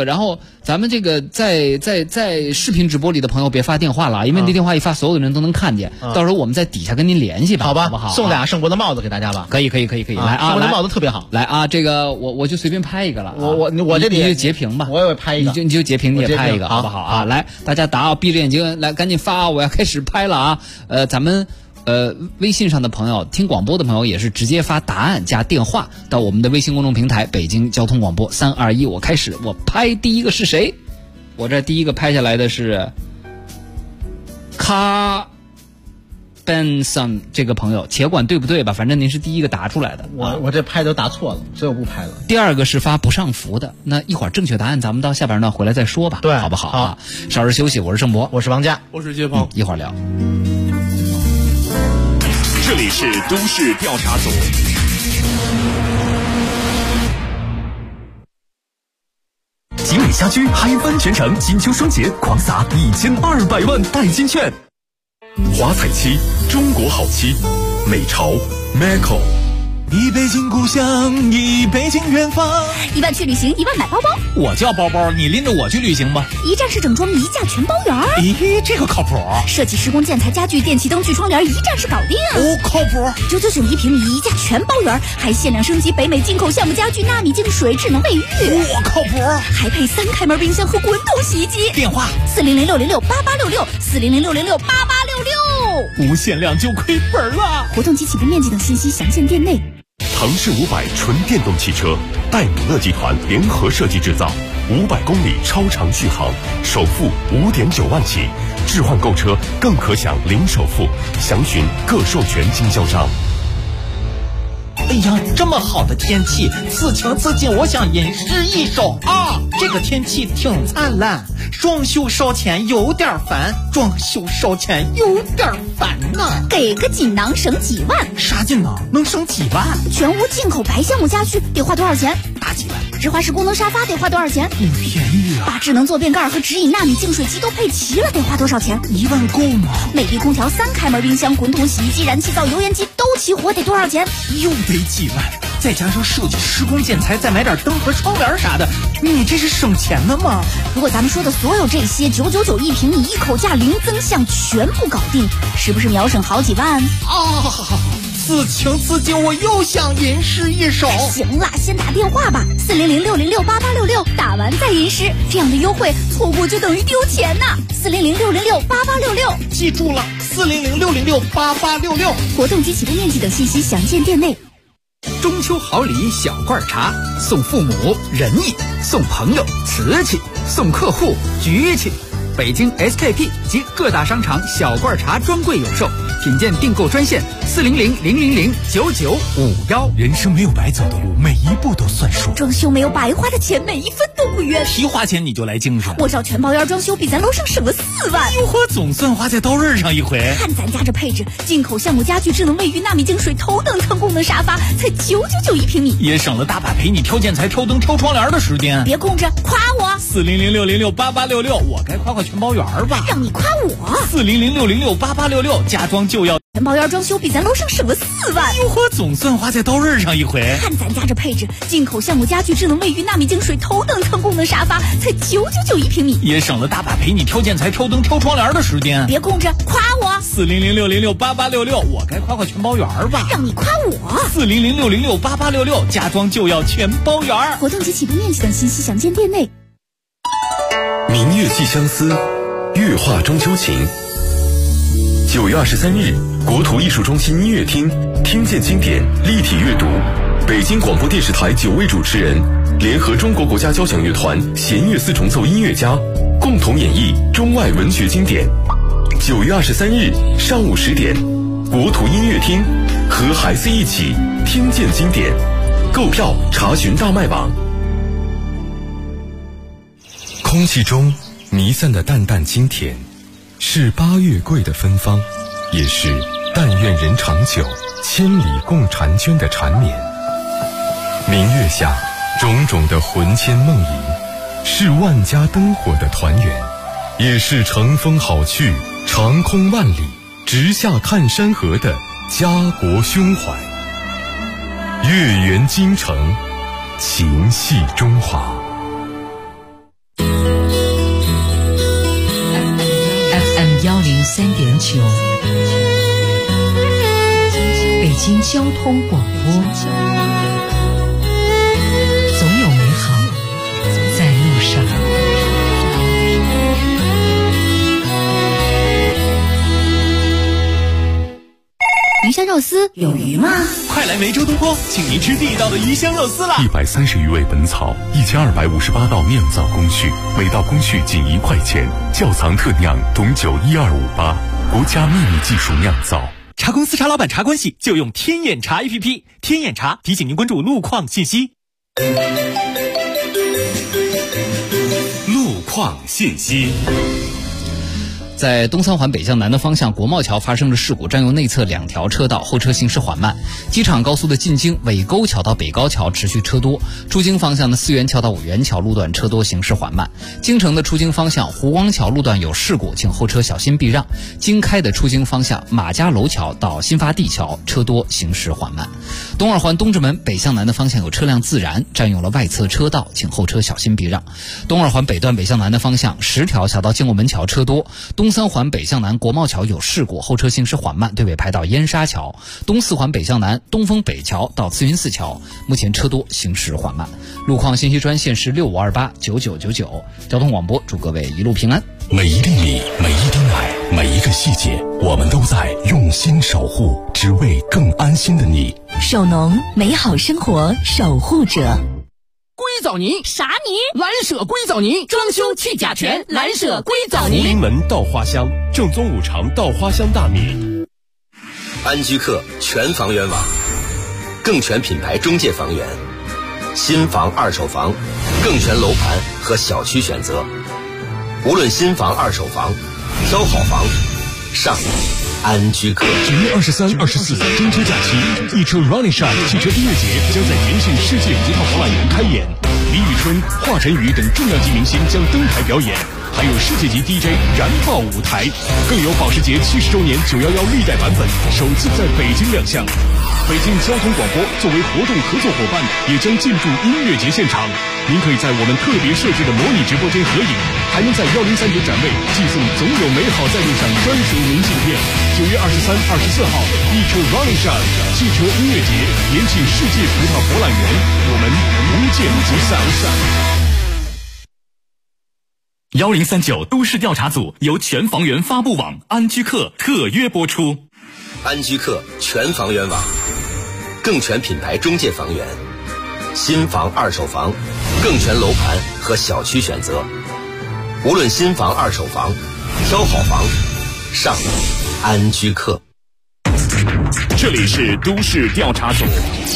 然后咱们这个在视频直播里的朋友别发电话了，因为那电话一发，所有的人都能看见。到时候我们在底下跟您联系吧， 好吧？ 好不好？ 送俩圣国的帽子给大家吧。 可以，来啊！ 圣国的帽子特别好。 来啊，这个我就随便拍一个了。 我这里你就截屏吧， 我也拍一个。 你就截屏，你也拍一个，好不好啊？来，大家答啊，闭着眼睛来，赶紧发啊！我要开始拍了啊！咱们。微信上的朋友，听广播的朋友也是直接发答案加电话到我们的微信公众平台北京交通广播3、2、1，我开始，我拍第一个是谁？我这第一个拍下来的是卡Benson 这个朋友，且管对不对吧，反正您是第一个答出来的。 我这拍都答错了，所以我不拍了。 第二个是发不上浮的，那一会儿正确答案咱们到下边呢回来再说吧， 对， 好不好啊？稍事休息，我是盛博， 我是王佳， 我是杰鹏， 一会儿聊。 这里是都市调查组。 集美家居嗨翻全城，金秋双节狂撒1200万代金券。 华彩漆，中国好漆，美潮 Macco。 一北京故乡，一北京远方。 1万去旅行，1万买包包。 我叫包包，你拎着我去旅行吧。 一站式整装，一价全包圆。 咦，这个靠谱。 设计施工建材家具电器灯具窗帘，一站式搞定。 哦，靠谱。 999一平米，一价全包圆，还限量升级北美进口橡木家具纳米净水智能卫浴。 我靠谱。 还配3开门冰箱和滚筒洗衣机。 电话 400-666-8866，400-666-8866。 无限量就亏本了。 活动及起步面积等信息详见店内。 腾势500纯电动汽车，戴姆勒集团联合设计制造，500公里超长续航，首付5.9万起，置换购车更可享零首付，详询各授权经销商。 哎呀，这么好的天气，此情此景，我想吟诗一首啊！这个天气挺灿烂，装修烧钱有点烦，装修烧钱有点烦呐。 给个锦囊省几万？ 啥锦囊能省几万？ 全屋进口白橡木家具得花多少钱？ 大几万。 直滑式功能沙发得花多少钱？ 便宜啊！ 把智能坐便盖和直饮纳米净水机都配齐了，得花多少钱 ？1万够吗？ 美的空调3开门冰箱、滚筒洗衣机、燃气灶、油烟机都齐活，得多少钱？ 又得几万，再加上设计施工建材，再买点灯和窗帘啥的，你这是省钱呢吗？ 如果咱们说的所有这些999一平米，一口价零增项，全部搞定，是不是秒省好几万？ 此情此景，我又想吟诗一首。 行了，先打电话吧，400-666-8866，打完再吟诗，这样的优惠错过就等于丢钱呐。400-666-8866， 记住了，400-666-8866。 活动及起步面积等信息详见店内。 中秋好礼小罐茶，送父母仁义，送朋友瓷器，送客户局气。北京 SKP 及各大商场小罐茶专柜有售，品鉴订购专线400-000-9951。 人生没有白走的路，每一步都算数。 装修没有白花的钱，每一分都不冤。 提花钱你就来精神， 我找全包圆装修，比咱楼上省了4万。 哟呵，总算花在刀刃上一回。 看咱家这配置，进口橡木家具、智能卫浴、纳米净水、头等舱功能沙发，才999一平米， 也省了大把陪你挑建材、挑灯、挑窗帘的时间。 别空着，夸我。 400-666-8866，我该夸全包圆吧？ 让你夸我。 400-666-8866，家装就要全包圆装修，比咱楼上省了4万。 哟呵，总算花在刀刃上一回。 看咱家这配置，进口橡木家具、智能卫浴、纳米净水、头等舱功能沙发，才999一平米， 也省了大把陪你挑建材、挑灯、挑窗帘的时间。 别空着，夸我。 400-666-8866，我该夸全包圆吧？ 让你夸我。 400-666-8866，家装就要全包圆。 活动及起步面积等信息详见店内。 明月寄相思，月画中秋情。9月23日，国图艺术中心音乐厅，听见经典立体阅读，北京广播电视台9位主持人联合中国国家交响乐团弦乐四重奏音乐家，共同演绎中外文学经典。9月23日上午10点，国图音乐厅，和孩子一起听见经典。购票查询大麦网。空气中弥散的淡淡清甜，是8月桂的芬芳，也是但愿人长久，千里共婵娟的缠绵。明月下，种种的魂牵梦萦，是万家灯火的团圆，也是乘风好去，长空万里，直下看山河的家国胸怀。月圆京城，情系中华。 103.9，北京交通广播，总有美好在路上。 鱼香肉丝有鱼吗？ 快来梅州东坡，请您吃地道的鱼香肉丝啦 ！130余味本草，1258道酿造工序，每道工序仅1块钱，窖藏特酿董酒12588，国家秘密技术酿造。 茶公司茶老板茶关系就用天眼茶 APP， 天眼茶提醒您关注路况信息。 路况信息。 在东三环北向南的方向，国贸桥发生了事故，占用内侧2条车道，后车行驶缓慢。机场高速的进京尾沟桥到北高桥持续车多，出京方向的四元桥到五元桥路段车多，行驶缓慢。京城的出京方向湖光桥路段有事故，请后车小心避让。京开的出京方向马家楼桥到新发地桥车多，行驶缓慢。东二环东直门北向南的方向有车辆自燃，占用了外侧车道，请后车小心避让。东二环北段北向南的方向10条小到建国门桥车多，东三环北向南国贸桥有事故，后车行驶缓慢，对尾排到燕莎桥。东四环北向南东风北桥到慈云寺桥，目前车多，行驶缓慢。路况信息专线是65289999。交通广播，祝各位一路平安。 每一粒米，每一滴奶，每一个细节，我们都在用心守护，只为更安心的你。 首农，美好生活守护者。 硅藻泥啥泥？ 蓝舍硅藻泥，装修去甲醛，蓝舍硅藻泥。 福临门稻花香，正宗五常稻花香大米。 安居客全房源网，更全品牌中介房源，新房二手房，更全楼盘和小区选择。无论新房二手房，挑好房上安居客。 9月23、24中秋假期，一车 Running Shot 汽车音乐节将在延庆世界葡萄博览园开演，李宇春、华晨宇等重量级明星将登台表演，还有世界级 DJ 燃爆舞台，更有保时捷70周年911历代版本首次在北京亮相。北京交通广播作为活动合作伙伴，也将进驻音乐节现场。您可以在我们特别设置的模拟直播间合影，还能在103展位寄送总有美好在路上专属明信片。9月23、24号，一车 Running Shot 汽车音乐节，延庆世界葡萄博览园，我们不见不散。 1039都市调查组由全房源发布网安居客特约播出。 安居客全房源网，更全品牌中介房源，新房二手房，更全楼盘和小区选择。无论新房二手房，挑好房上安居客。 这里是都市调查组。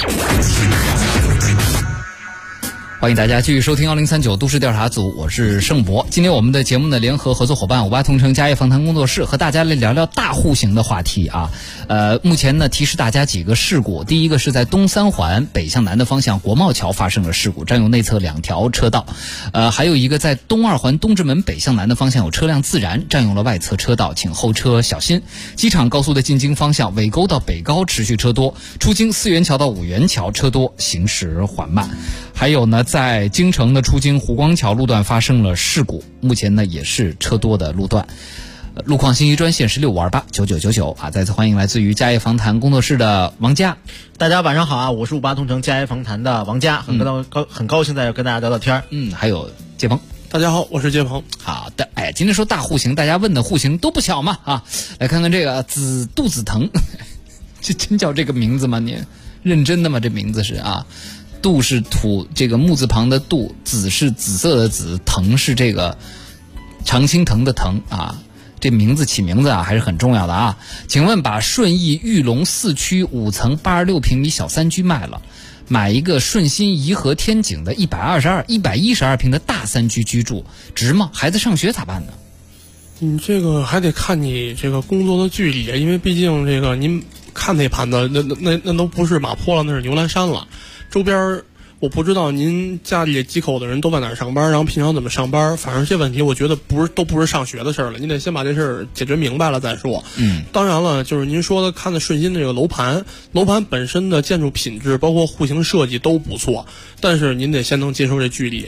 欢迎大家继续收听1039都市调查组，我是盛博。今天我们的节目呢，联合合作伙伴58同城嘉业访谈工作室和大家来聊聊大户型的话题啊。目前呢，提示大家几个事故。第一个是在东三环北向南的方向国贸桥发生了事故，占用内侧2条车道。还有一个在东二环东直门北向南的方向有车辆自燃，占用了外侧车道，请后车小心。机场高速的进京方向尾沟到北高持续车多，出京4元桥到5元桥车多，行驶缓慢。还有呢，在京城的出京湖光桥路段发生了事故，目前呢也是车多的路段。路况信息专线是65289999啊！再次欢迎来自于嘉业访谈工作室的王佳。 大家晚上好啊，我是58同城嘉业访谈的王佳，很高兴在这跟大家聊聊天。 还有介鹏。 大家好，我是介鹏。 好的，今天说大户型，大家问的户型都不小嘛啊！来看看这个肚子疼，这真叫这个名字吗？你认真的吗？这名字是啊。杜是土这个木字旁的杜，紫是紫色的紫，藤是这个常青藤的藤啊。这名字起名字啊还是很重要的啊。请问把顺义玉龙4区5层86平米小3居卖了，买一个顺心颐和天景的112平的大3居居住，值吗？孩子上学咋办呢？ 你这个还得看你这个工作的距离，因为毕竟这个您看那盘子，那都不是马坡了，那是牛栏山了。周边我不知道您家里几口的人都在哪儿上班，然后平常怎么上班，反正这问题我觉得都不是上学的事儿了，你得先把这事儿解决明白了再说。当然了，就是您说的看的顺心这个楼盘本身的建筑品质包括户型设计都不错，但是您得先能接受这距离。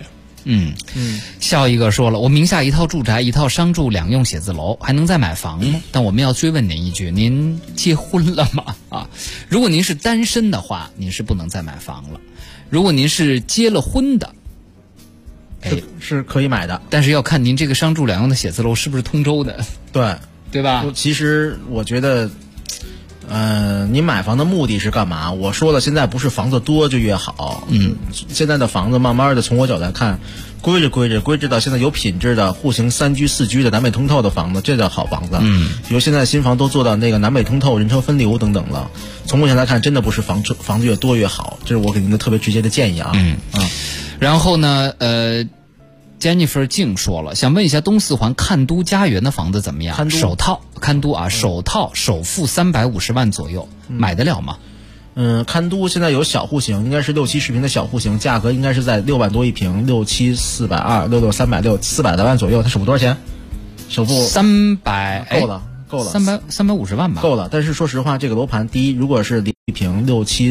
笑一个说了，我名下一套住宅，一套商住两用写字楼，还能再买房吗？但我们要追问您一句，您结婚了吗？啊，如果您是单身的话，您是不能再买房了。如果您是结了婚的， 是可以买的， 但是要看您这个商住两用的写字楼是不是通州的，对吧？ 其实我觉得，您买房的目的是干嘛？我说了，现在不是房子多就越好。现在的房子慢慢的从我角度来看，规制到现在有品质的户型3居4居的南北通透的房子，这叫好房子。比如现在新房都做到那个南北通透、人车分流等等了。从目前来看，真的不是房子越多越好，这是我给您的特别直接的建议啊。 然后呢，Jennifer 静说了，想问一下东四环看都家园的房子怎么样？看都啊，首套首付350万左右，买得了吗？ 看都现在有小户型，应该是6、7、10平的小户型，价格应该是在6万多一平，6、7、420、6、360、400来万左右。它首付多少钱？首付 300， 够了 ，350万吧， 够了。但是说实话，这个楼盘第一，如果是一平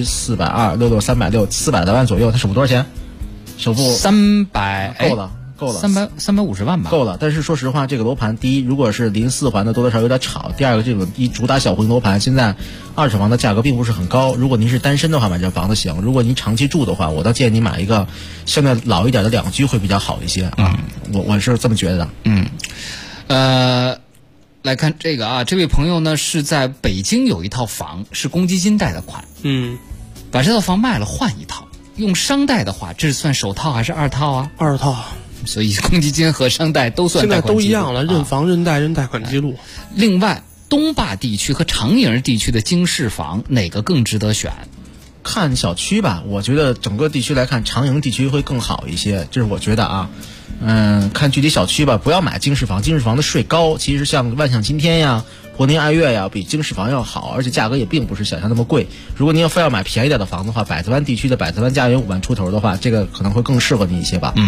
6、7、420、6、360、400来万左右，它首付多少钱？首付 300， 够了 ，350万吧， 够了。但是说实话，这个楼盘第一，如果是临4环的多多少少有点吵。第二个，这种主打小户型楼盘，现在二手房的价格并不是很高。如果您是单身的话，买这房子行；如果您长期住的话，我倒建议你买一个相对老一点的2居会比较好一些啊。我是这么觉得的。来看这个啊，这位朋友呢是在北京有一套房，是公积金贷的款，把这套房卖了换一套。用商贷的话，这是算首套还是2套啊 ？2套。 所以公积金和商贷都算贷款记录， 现在都一样了，认房认贷认贷款记录。 另外，东坝地区和长营地区的经适房哪个更值得选？ 看小区吧，我觉得整个地区来看，长营地区会更好一些，这是我觉得啊。看具体小区吧，不要买经适房，经适房的税高。其实像万象金天呀、柏林爱悦呀，比经适房要好，而且价格也并不是想象那么贵。如果您要非要买便宜点的房子的话，百子湾地区的百子湾家园5万出头的话，这个可能会更适合您一些吧。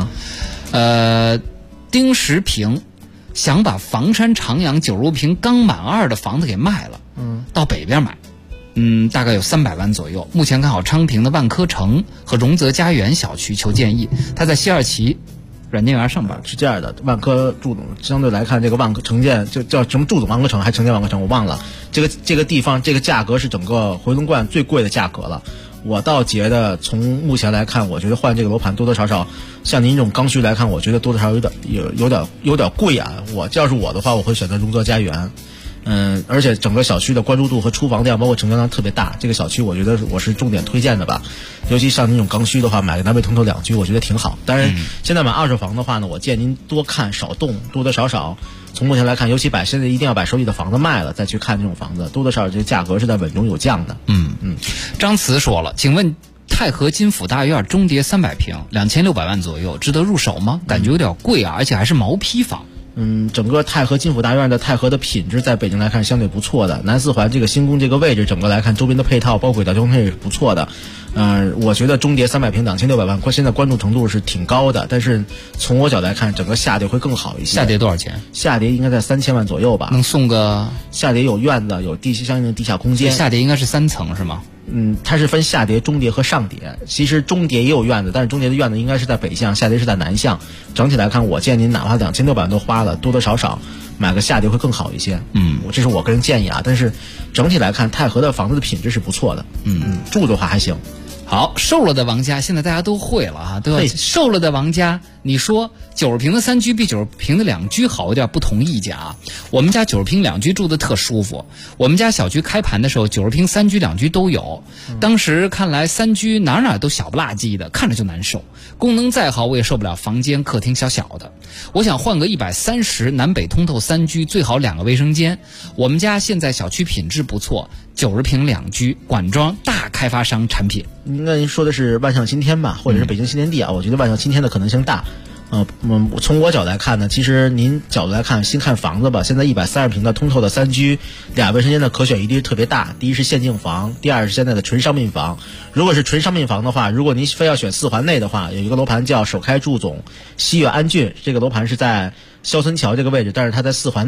丁石平想把房山长阳9如平刚满2的房子给卖了，到北边买，大概有300万左右。目前看好昌平的万科城和荣泽家园小区，求建议。他在西二旗软件园上班。 是这样的，万科祝总相对来看，这个万科城建就叫什么祝总万科城还城建万科城，我忘了。这个地方这个价格是整个回龙观最贵的价格了。我倒觉得从目前来看，我觉得换这个楼盘多多少少，像您这种刚需来看，我觉得多多少少有点贵啊。要是我的话，我会选择荣泽家园。而且整个小区的关注度和出房量包括成交量特别大，这个小区我觉得我是重点推荐的吧。尤其像那种刚需的话，买个南北通透2居我觉得挺好。当然现在买二手房的话呢，我建议您多看少动，多多少少从目前来看，尤其现在一定要把手里的房子卖了再去看这种房子，多多少少这个价格是在稳中有降的。 张慈说了，请问太和金府大院中叠300平2600万左右，值得入手吗？感觉有点贵啊，而且还是毛坯房。 整个太和金府大院的太和的品质在北京来看相对不错的，南四环这个新宫这个位置，整个来看周边的配套包括轨道交通配是不错的。我觉得中叠300平2600万，现在关注程度是挺高的，但是从我角度来看，整个下叠会更好一些。 下叠多少钱？ 下叠应该在3000万左右吧。 能送个？ 下叠有院子，有相应的地下空间。 下叠应该是3层是吗？ 它是分下叠、中叠和上叠。其实中叠也有院子，但是中叠的院子应该是在北向，下叠是在南向。整体来看，我建议您哪怕2600万都花了，多多少少买个下叠会更好一些。这是我个人建议啊。但是整体来看，太和的房子的品质是不错的。住的话还行。 好，瘦了的王家现在大家都会了啊，对吧？瘦了的王家，你说90平的3居比90平的2居好一点，不同意见啊。我们家90平2居住的特舒服。我们家小区开盘的时候，90平3居2居都有。当时看来3居哪都小不拉几的，看着就难受。功能再好我也受不了，房间客厅小小的。我想换个130南北通透3居，最好2个卫生间。我们家现在小区品质不错，90平2居，管庄大开发商产品。 应该您说的是万象新天吧，或者是北京新天地啊？我觉得万象新天的可能性大。从我角度来看呢，其实您角度来看，先看房子吧。现在130平的通透的3居，2卫生间的可选余地特别大。第一是限境房，第二是现在的纯商品房。如果是纯商品房的话，如果您非要选4环内的话，有一个楼盘叫首开祝总西悦安郡，这个楼盘是在肖村桥这个位置，但是它在4环内。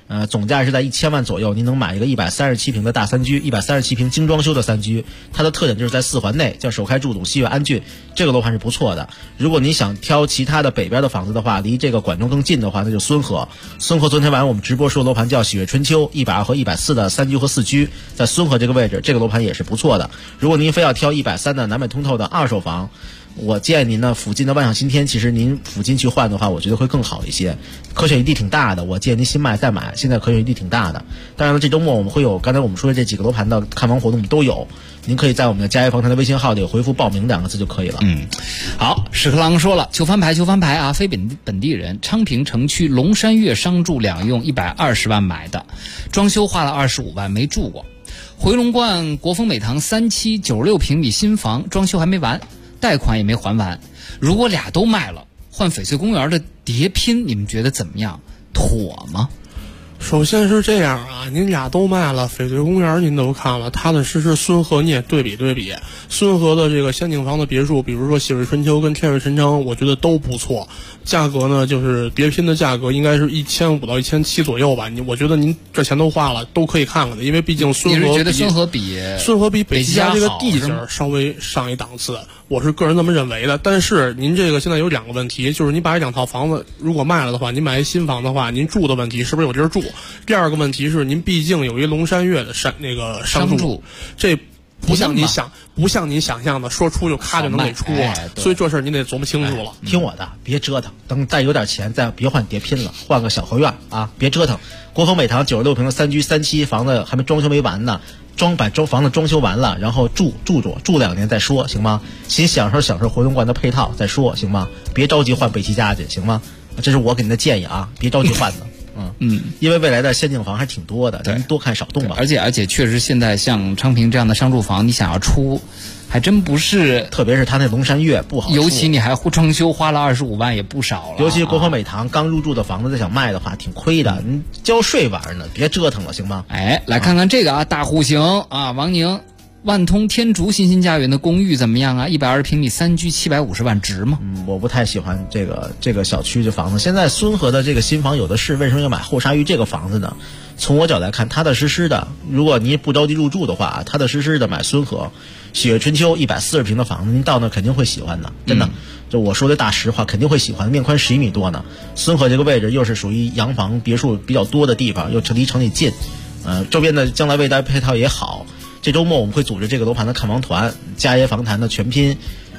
总价是在1000万左右，您能买一个137平的大3居，137平精装修的3居。它的特点就是在4环内，叫首开祝董西苑安郡，这个楼盘是不错的。如果你想挑其他的北边的房子的话，离这个管中更近的话，那就孙河。孙河昨天晚上我们直播说楼盘叫喜悦春秋，120和140的3居和4居，在孙河这个位置，这个楼盘也是不错的。如果您非要挑130的南北通透的二手房，我建议您呢，附近的万象新天，其实您附近去换的话，我觉得会更好一些。可选余地挺大的，我建议您新卖再买，现在可选余地挺大的。当然了，这周末我们会有刚才我们说的这几个楼盘的看房活动都有，您可以在我们的佳业房坛的微信号里回复报名2个字就可以了。 好，屎壳郎说了，求翻牌啊，非本地人，昌平城区龙山悦商住两用120万买的，装修花了25万，没住过。回龙观国风美堂3期96平米新房，装修还没完，贷款也没还完。如果俩都卖了，换翡翠公园的叠拼，你们觉得怎么样？妥吗？ 首先是这样啊，您俩都卖了，翡翠公园您都看了，踏踏实实孙河你也对比。孙河的这个仙境房的别墅，比如说喜瑞春秋跟天瑞晨城，我觉得都不错。价格呢，就是叠拼的价格应该是1500到1700左右吧。我觉得您这钱都花了，都可以看看的，因为毕竟孙河比北齐家这个地界稍微上一档次，我是个人这么认为的。但是您这个现在有2个问题，就是您把这2套房子如果卖了的话，您买一新房的话，您住的问题是不是有地儿住？第2个问题是您毕竟有一龙山悦的商住，这不像您想象的说出就咔就能给出所以这事儿您得琢磨清楚了。 听我的，别折腾，等再有点钱再别换叠拼了，换个小合院啊，别折腾。国风美堂96平的3居3期房子还没装修没完呢，把房子装修完了，然后住2年再说，行吗？先享受回龙观的配套再说，行吗？别着急换北齐家去，行吗？这是我给您的建议啊，别着急换的。因为未来的仙境房还挺多的，您多看少动吧。 而且确实现在像昌平这样的商住房，你想要出，还真不是， 特别是他那龙山悦不好出， 尤其你还装修花了25万也不少了。 尤其国风美堂刚入住的房子再想卖的话，挺亏的，你交税玩呢，别折腾了，行吗？ 来看看这个啊，大户型啊，王宁。万通天竺新家园的公寓怎么样啊？120平米3居750万值吗？ 我不太喜欢这个小区的房子。现在孙河的这个新房有的是，为什么要买后沙峪这个房子呢？从我角来看，踏踏实实的，如果您不着急入住的话，踏踏实实的买孙河喜悦春秋140平的房子，您到那肯定会喜欢的，真的。就我说的大实话，肯定会喜欢。面宽11米多呢，孙河这个位置又是属于洋房别墅比较多的地方，又离城里近，周边的将来未来配套也好。这周末我们会组织这个楼盘的看房团，佳业房坛的全拼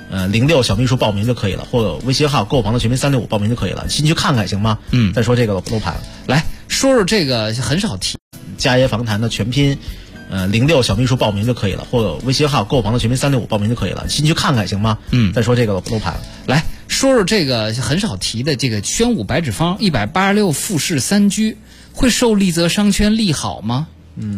06小秘书报名就可以了，或者微信号购房的全拼365报名就可以了，先去看看行吗？再说这个楼盘， 来说说这个很少提， 佳业房坛的全拼06小秘书报名就可以了，或者微信号购房的全拼365报名就可以了，先去看看行吗？再说这个楼盘， 来说说这个很少提的这个宣武白纸坊186复式3居，会受丽泽商圈利好吗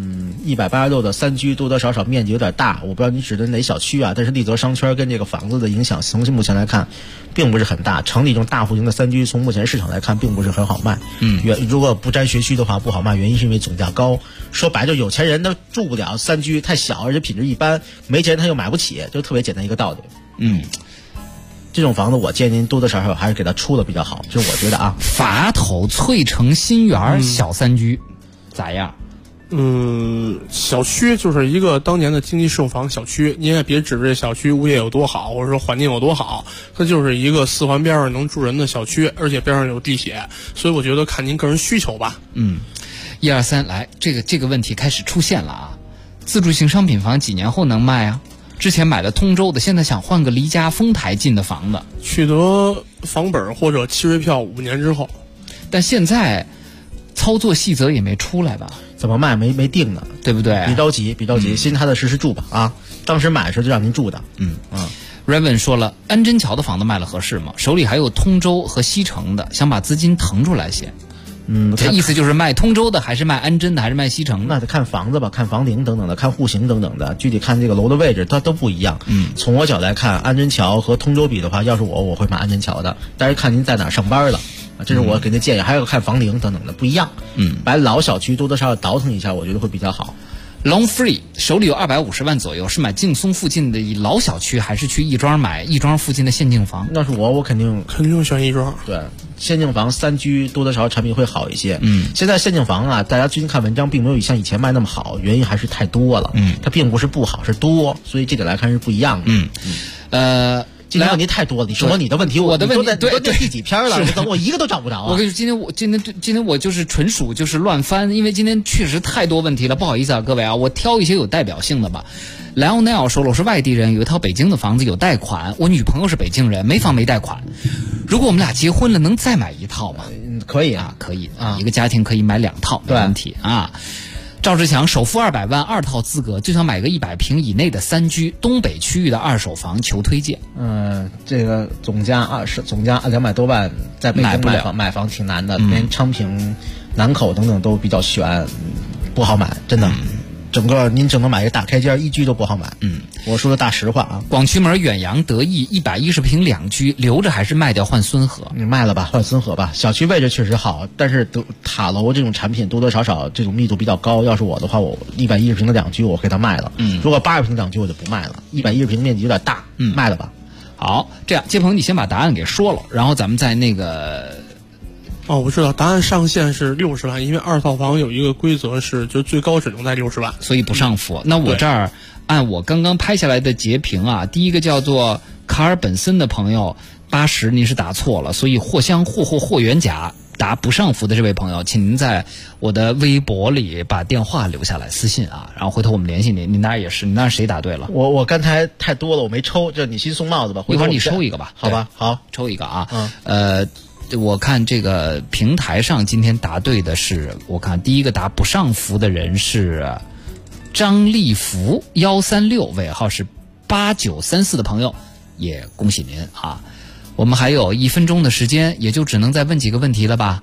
？186的3居多多少少面积有点大，我不知道你指的哪小区啊，但是丽泽商圈跟这个房子的影响，从目前来看，并不是很大。城里这种大户型的3居，从目前市场来看，并不是很好卖。如果不沾学区的话，不好卖，原因是因为总价高。说白就有钱人他住不了3居，太小，而且品质一般；没钱他又买不起，就特别简单一个道理。这种房子我建议您多多少少还是给它出的比较好，就是我觉得啊。 垡头翠城新园小3居咋样？ 小区就是一个当年的经济适用房小区，您也别指着这小区物业有多好，或者说环境有多好，它就是一个4环边上能住人的小区，而且边上有地铁，所以我觉得看您个人需求吧。 1、2、3，来，这个问题开始出现了啊！自住性商品房几年后能卖啊？之前买了通州的，现在想换个离家丰台近的房子， 取得房本或者契税票5年之后， 但现在操作细则也没出来吧？ 怎么卖没定呢， 对不对？ 别着急，先踏踏实实住吧啊！当时买的时候就让您住的。 Raven 说了，安贞桥的房子卖了合适吗？手里还有通州和西城的，想把资金腾出来先。这意思就是卖通州的，还是卖安贞的，还是卖西城的？ 那得看房子吧，看房龄等等的，看户型等等的，具体看这个楼的位置，它都不一样。从我角来看，安贞桥和通州比的话，要是我会买安贞桥的，但是看您在哪上班了。这是我给您建议，还有看房龄等等的不一样。把老小区多多少少倒腾一下，我觉得会比较好。 Long Free 手里有250万左右，是买劲松附近的老小区，还是去亦庄买亦庄附近的县境房？ 那是我肯定选亦庄。 对， 限境房3居多多少少产品会好一些。现在限境房啊，大家最近看文章并没有像以前卖那么好，原因还是太多了。它并不是不好，是多，所以这点来看是不一样的。今天问题太多了，你说你的问题， 我的问题都第几篇了？我一个都找不着啊！ 我跟你说，今天我就是纯属就是乱翻，因为今天确实太多问题了，不好意思啊，各位啊，我挑一些有代表性的吧。Lionel 说了，我是外地人，有一套北京的房子有贷款，我女朋友是北京人，没房没贷款。如果我们俩结婚了，能再买一套吗？ 可以啊， 可以啊，一个家庭可以买2套，没问题啊。赵志强首付200万，2套资格，就想买个100平以内的3居，东北区域的2手房，求推荐。 这个总价200多万，在北京买房挺难的，连昌平、南口等等都比较悬，不好买，真的。您整个买一个大开间，1居都不好买。我说的大实话啊。 广渠门远洋得意110平2居，留着还是卖掉换孙河？ 你卖了吧，换孙河吧。小区位置确实好，但是塔楼这种产品多多少少这种密度比较高。要是我的话，我110平的2居我给它卖了。如果80平2居我就不卖了。110平面积有点大，卖了吧。 好，这样，接鹏你先把答案给说了，然后咱们再那个。 我知道答案上限是60万，因为2套房有一个规则是，就最高只能在60万， 所以不上浮。那我这儿按我刚刚拍下来的截屏啊，第一个叫做卡尔本森的朋友80，您是答错了，所以货箱货源甲答不上浮的这位朋友，请您在我的微博里把电话留下来私信啊，然后回头我们联系您。您那儿也是，您那儿谁答对了？ 我刚才太多了，我没抽，这你先送帽子吧， 一会儿你抽一个吧， 好吧？好， 抽一个啊。我看这个平台上今天答对的是，我看第一个答不上浮的人是张立福136，尾号是8934的朋友，也恭喜您啊！我们还有1分钟的时间，也就只能再问几个问题了吧？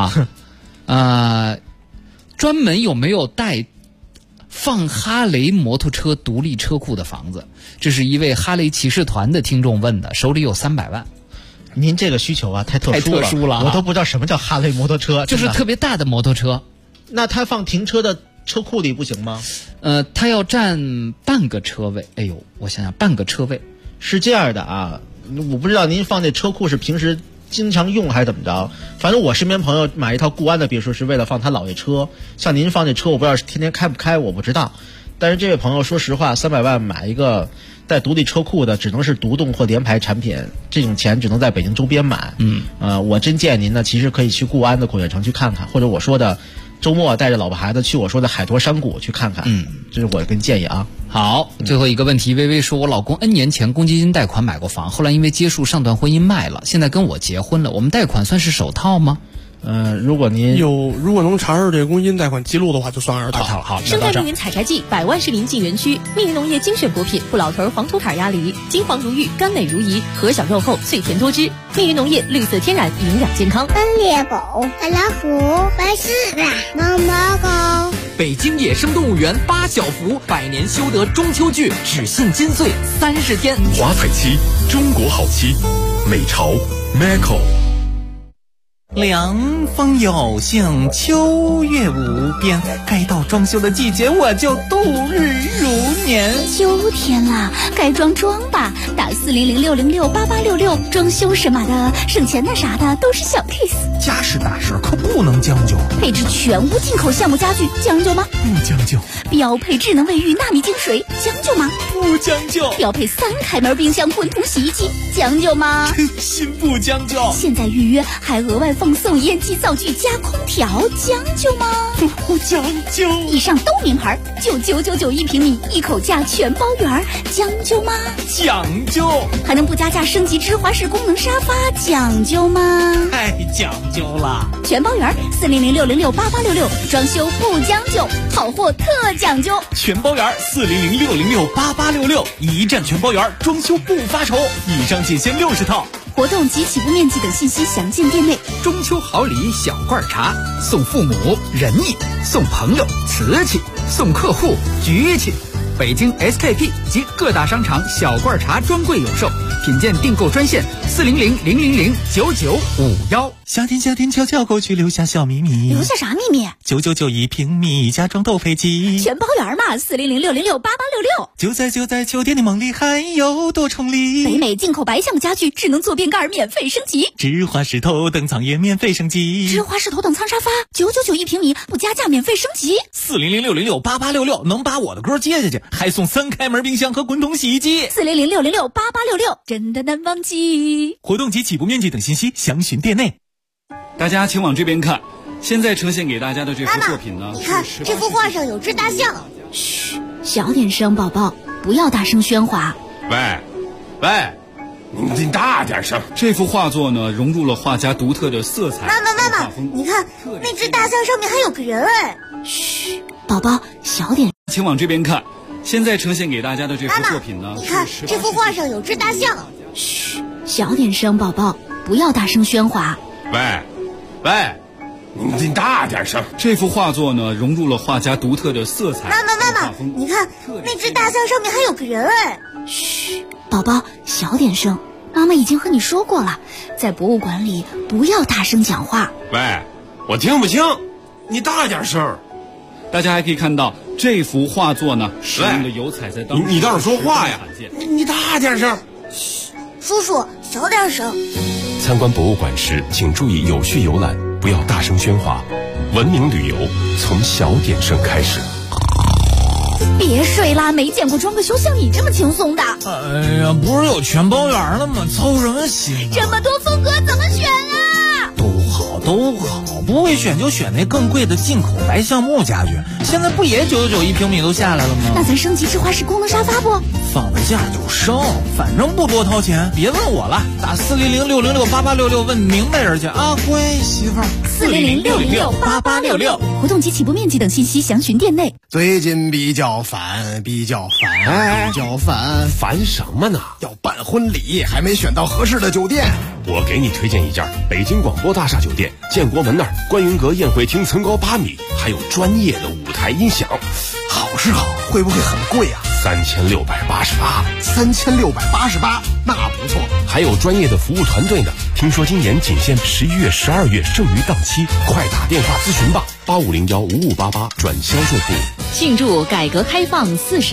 专门有没有带放哈雷摩托车独立车库的房子？这是一位哈雷骑士团的听众问的，手里有300万。 您这个需求啊，太特殊了，我都不知道什么叫哈雷摩托车， 就是特别大的摩托车。 那他放停车的车库里不行吗？ 他要占半个车位。哎呦，我想想，半个车位是这样的啊，我不知道您放这车库是平时经常用还是怎么着。反正我身边朋友买一套固安的别墅是为了放他姥爷车，像您放这车，我不知道是天天开不开，我不知道。但是这位朋友说实话，300万买一个带独立车库的，只能是独栋或联排产品，这种钱只能在北京周边买。我真建议您呢，其实可以去固安的果园城去看看，或者我说的周末带着老婆孩子去我说的海坨山谷去看看。这是我的建议啊。 好，最后一个问题，微微说，我老公 N 年前公积金贷款买过房，后来因为结束上段婚姻卖了，现在跟我结婚了，我们贷款算是首套吗？ 如果能查出这个公积金贷款记录的话，就算2套。 好， 生态密云采摘季，100万市民进园区，密云农业精选果品，不老头黄土坎鸭梨，金黄如玉，甘美如饴，核小肉厚，脆甜多汁。密云农业绿色天然，营养健康。 猎狗、白老虎、白狮子、毛毛狗。 北京野生动物园8小福，100年修得中秋剧，只限金穗30天。 华彩期，中国好期，美巢 Macau。 凉风有幸，秋月无边，该到装修的季节，我就度日如年。 秋天了，该装吧，打400-606-8866，装修什么的，省钱的啥的都是小 case。 家事大事可不能将就， 配置全屋进口项目家具，将就吗？ 不将就。 标配智能卫浴纳米净水，将就吗？ 不将就。 标配3开门冰箱滚筒洗衣机，将就吗？ 真心不将就。 现在预约还额外放送烟机灶具加空调，将就吗？ 不将就。 以上都名牌，99991平米，一口价全包圆，将就吗？ 讲究。 还能不加价升级芝华士功能沙发，讲究吗？ 太讲究了。 全包圆，400-606-8866，装修不将就，好货特讲究。 全包圆，400-606-8866，一站全包圆，装修不发愁。以上仅限60套。 活动及起步面积等信息详见店内。 中秋好礼小罐茶，送父母仁义，送朋友瓷器，送客户局气。北京 SKP 及各大商场小罐茶专柜有售，品鉴订购专线400-000-9951。 夏天悄悄过去，留下小秘密。 留下啥秘密？ ，9991一平米，家装都飞机。 全包圆嘛，400-606-8866。 就在酒店的梦里，还有多重礼。 北美进口白象家具，智能坐便盖免费升级。 芝华士头等舱也免费升级。 芝华士头等舱沙发999一平米，不加价免费升级。 400-606-8866能把我的歌接下去，还送3开门冰箱和滚筒洗衣机。 400-606-8866真的难忘记。 活动及起步面积等信息详询店内。 大家请往这边看，现在呈现给大家的这幅作品呢， 你看这幅画上有只大象。 嘘，小点声，宝宝，不要大声喧哗。 喂，你大点声。 这幅画作呢，融入了画家独特的色彩。 妈妈，你看那只大象上面还有个人哎。 嘘，宝宝，小点。 请往这边看，现在呈现给大家的这幅作品呢， 你看这幅画上有只大象。 嘘，小点声，宝宝，不要大声喧哗。 喂，你大点声。 这幅画作呢，融入了画家独特的色彩。 妈妈，你看那只大象上面还有个人哎。 嘘，宝宝，小点声。妈妈已经和你说过了，在博物馆里不要大声讲话。 喂，我听不清，你大点声。 大家还可以看到这幅画作呢，使用的油彩在当中。 你倒是说话呀！你大点声。 嘘，叔叔，小点声。 参观博物馆时，请注意有序游览，不要大声喧哗。文明旅游从小点声开始。 别睡啦，没见过装个修像你这么轻松的。 哎呀，不是有全包圆了吗？操什么心？ 这么多风格怎么选啊？ 都好，不会选就选那更贵的进口白橡木家具。现在不也999一平米都下来了吗？ 那咱升级芝华士功能沙发不？ 放了假就升，反正不多掏钱。别问我了，打400-606-8866问明白人去啊！乖媳妇儿。 400-606-8866活动及起步面积等信息详询店内。 最近比较烦， 烦什么呢？ 要办婚礼，还没选到合适的酒店。 我给你推荐一家北京广播大厦酒店，建国门那儿观云阁宴会厅层高8米，还有专业的舞台音响。 好是好，会不会很贵啊 ？3688， 那不错。 还有专业的服务团队呢。听说今年仅限11月、12月剩余档期，快打电话咨询吧，8501-5588转销售部。 庆祝改革开放40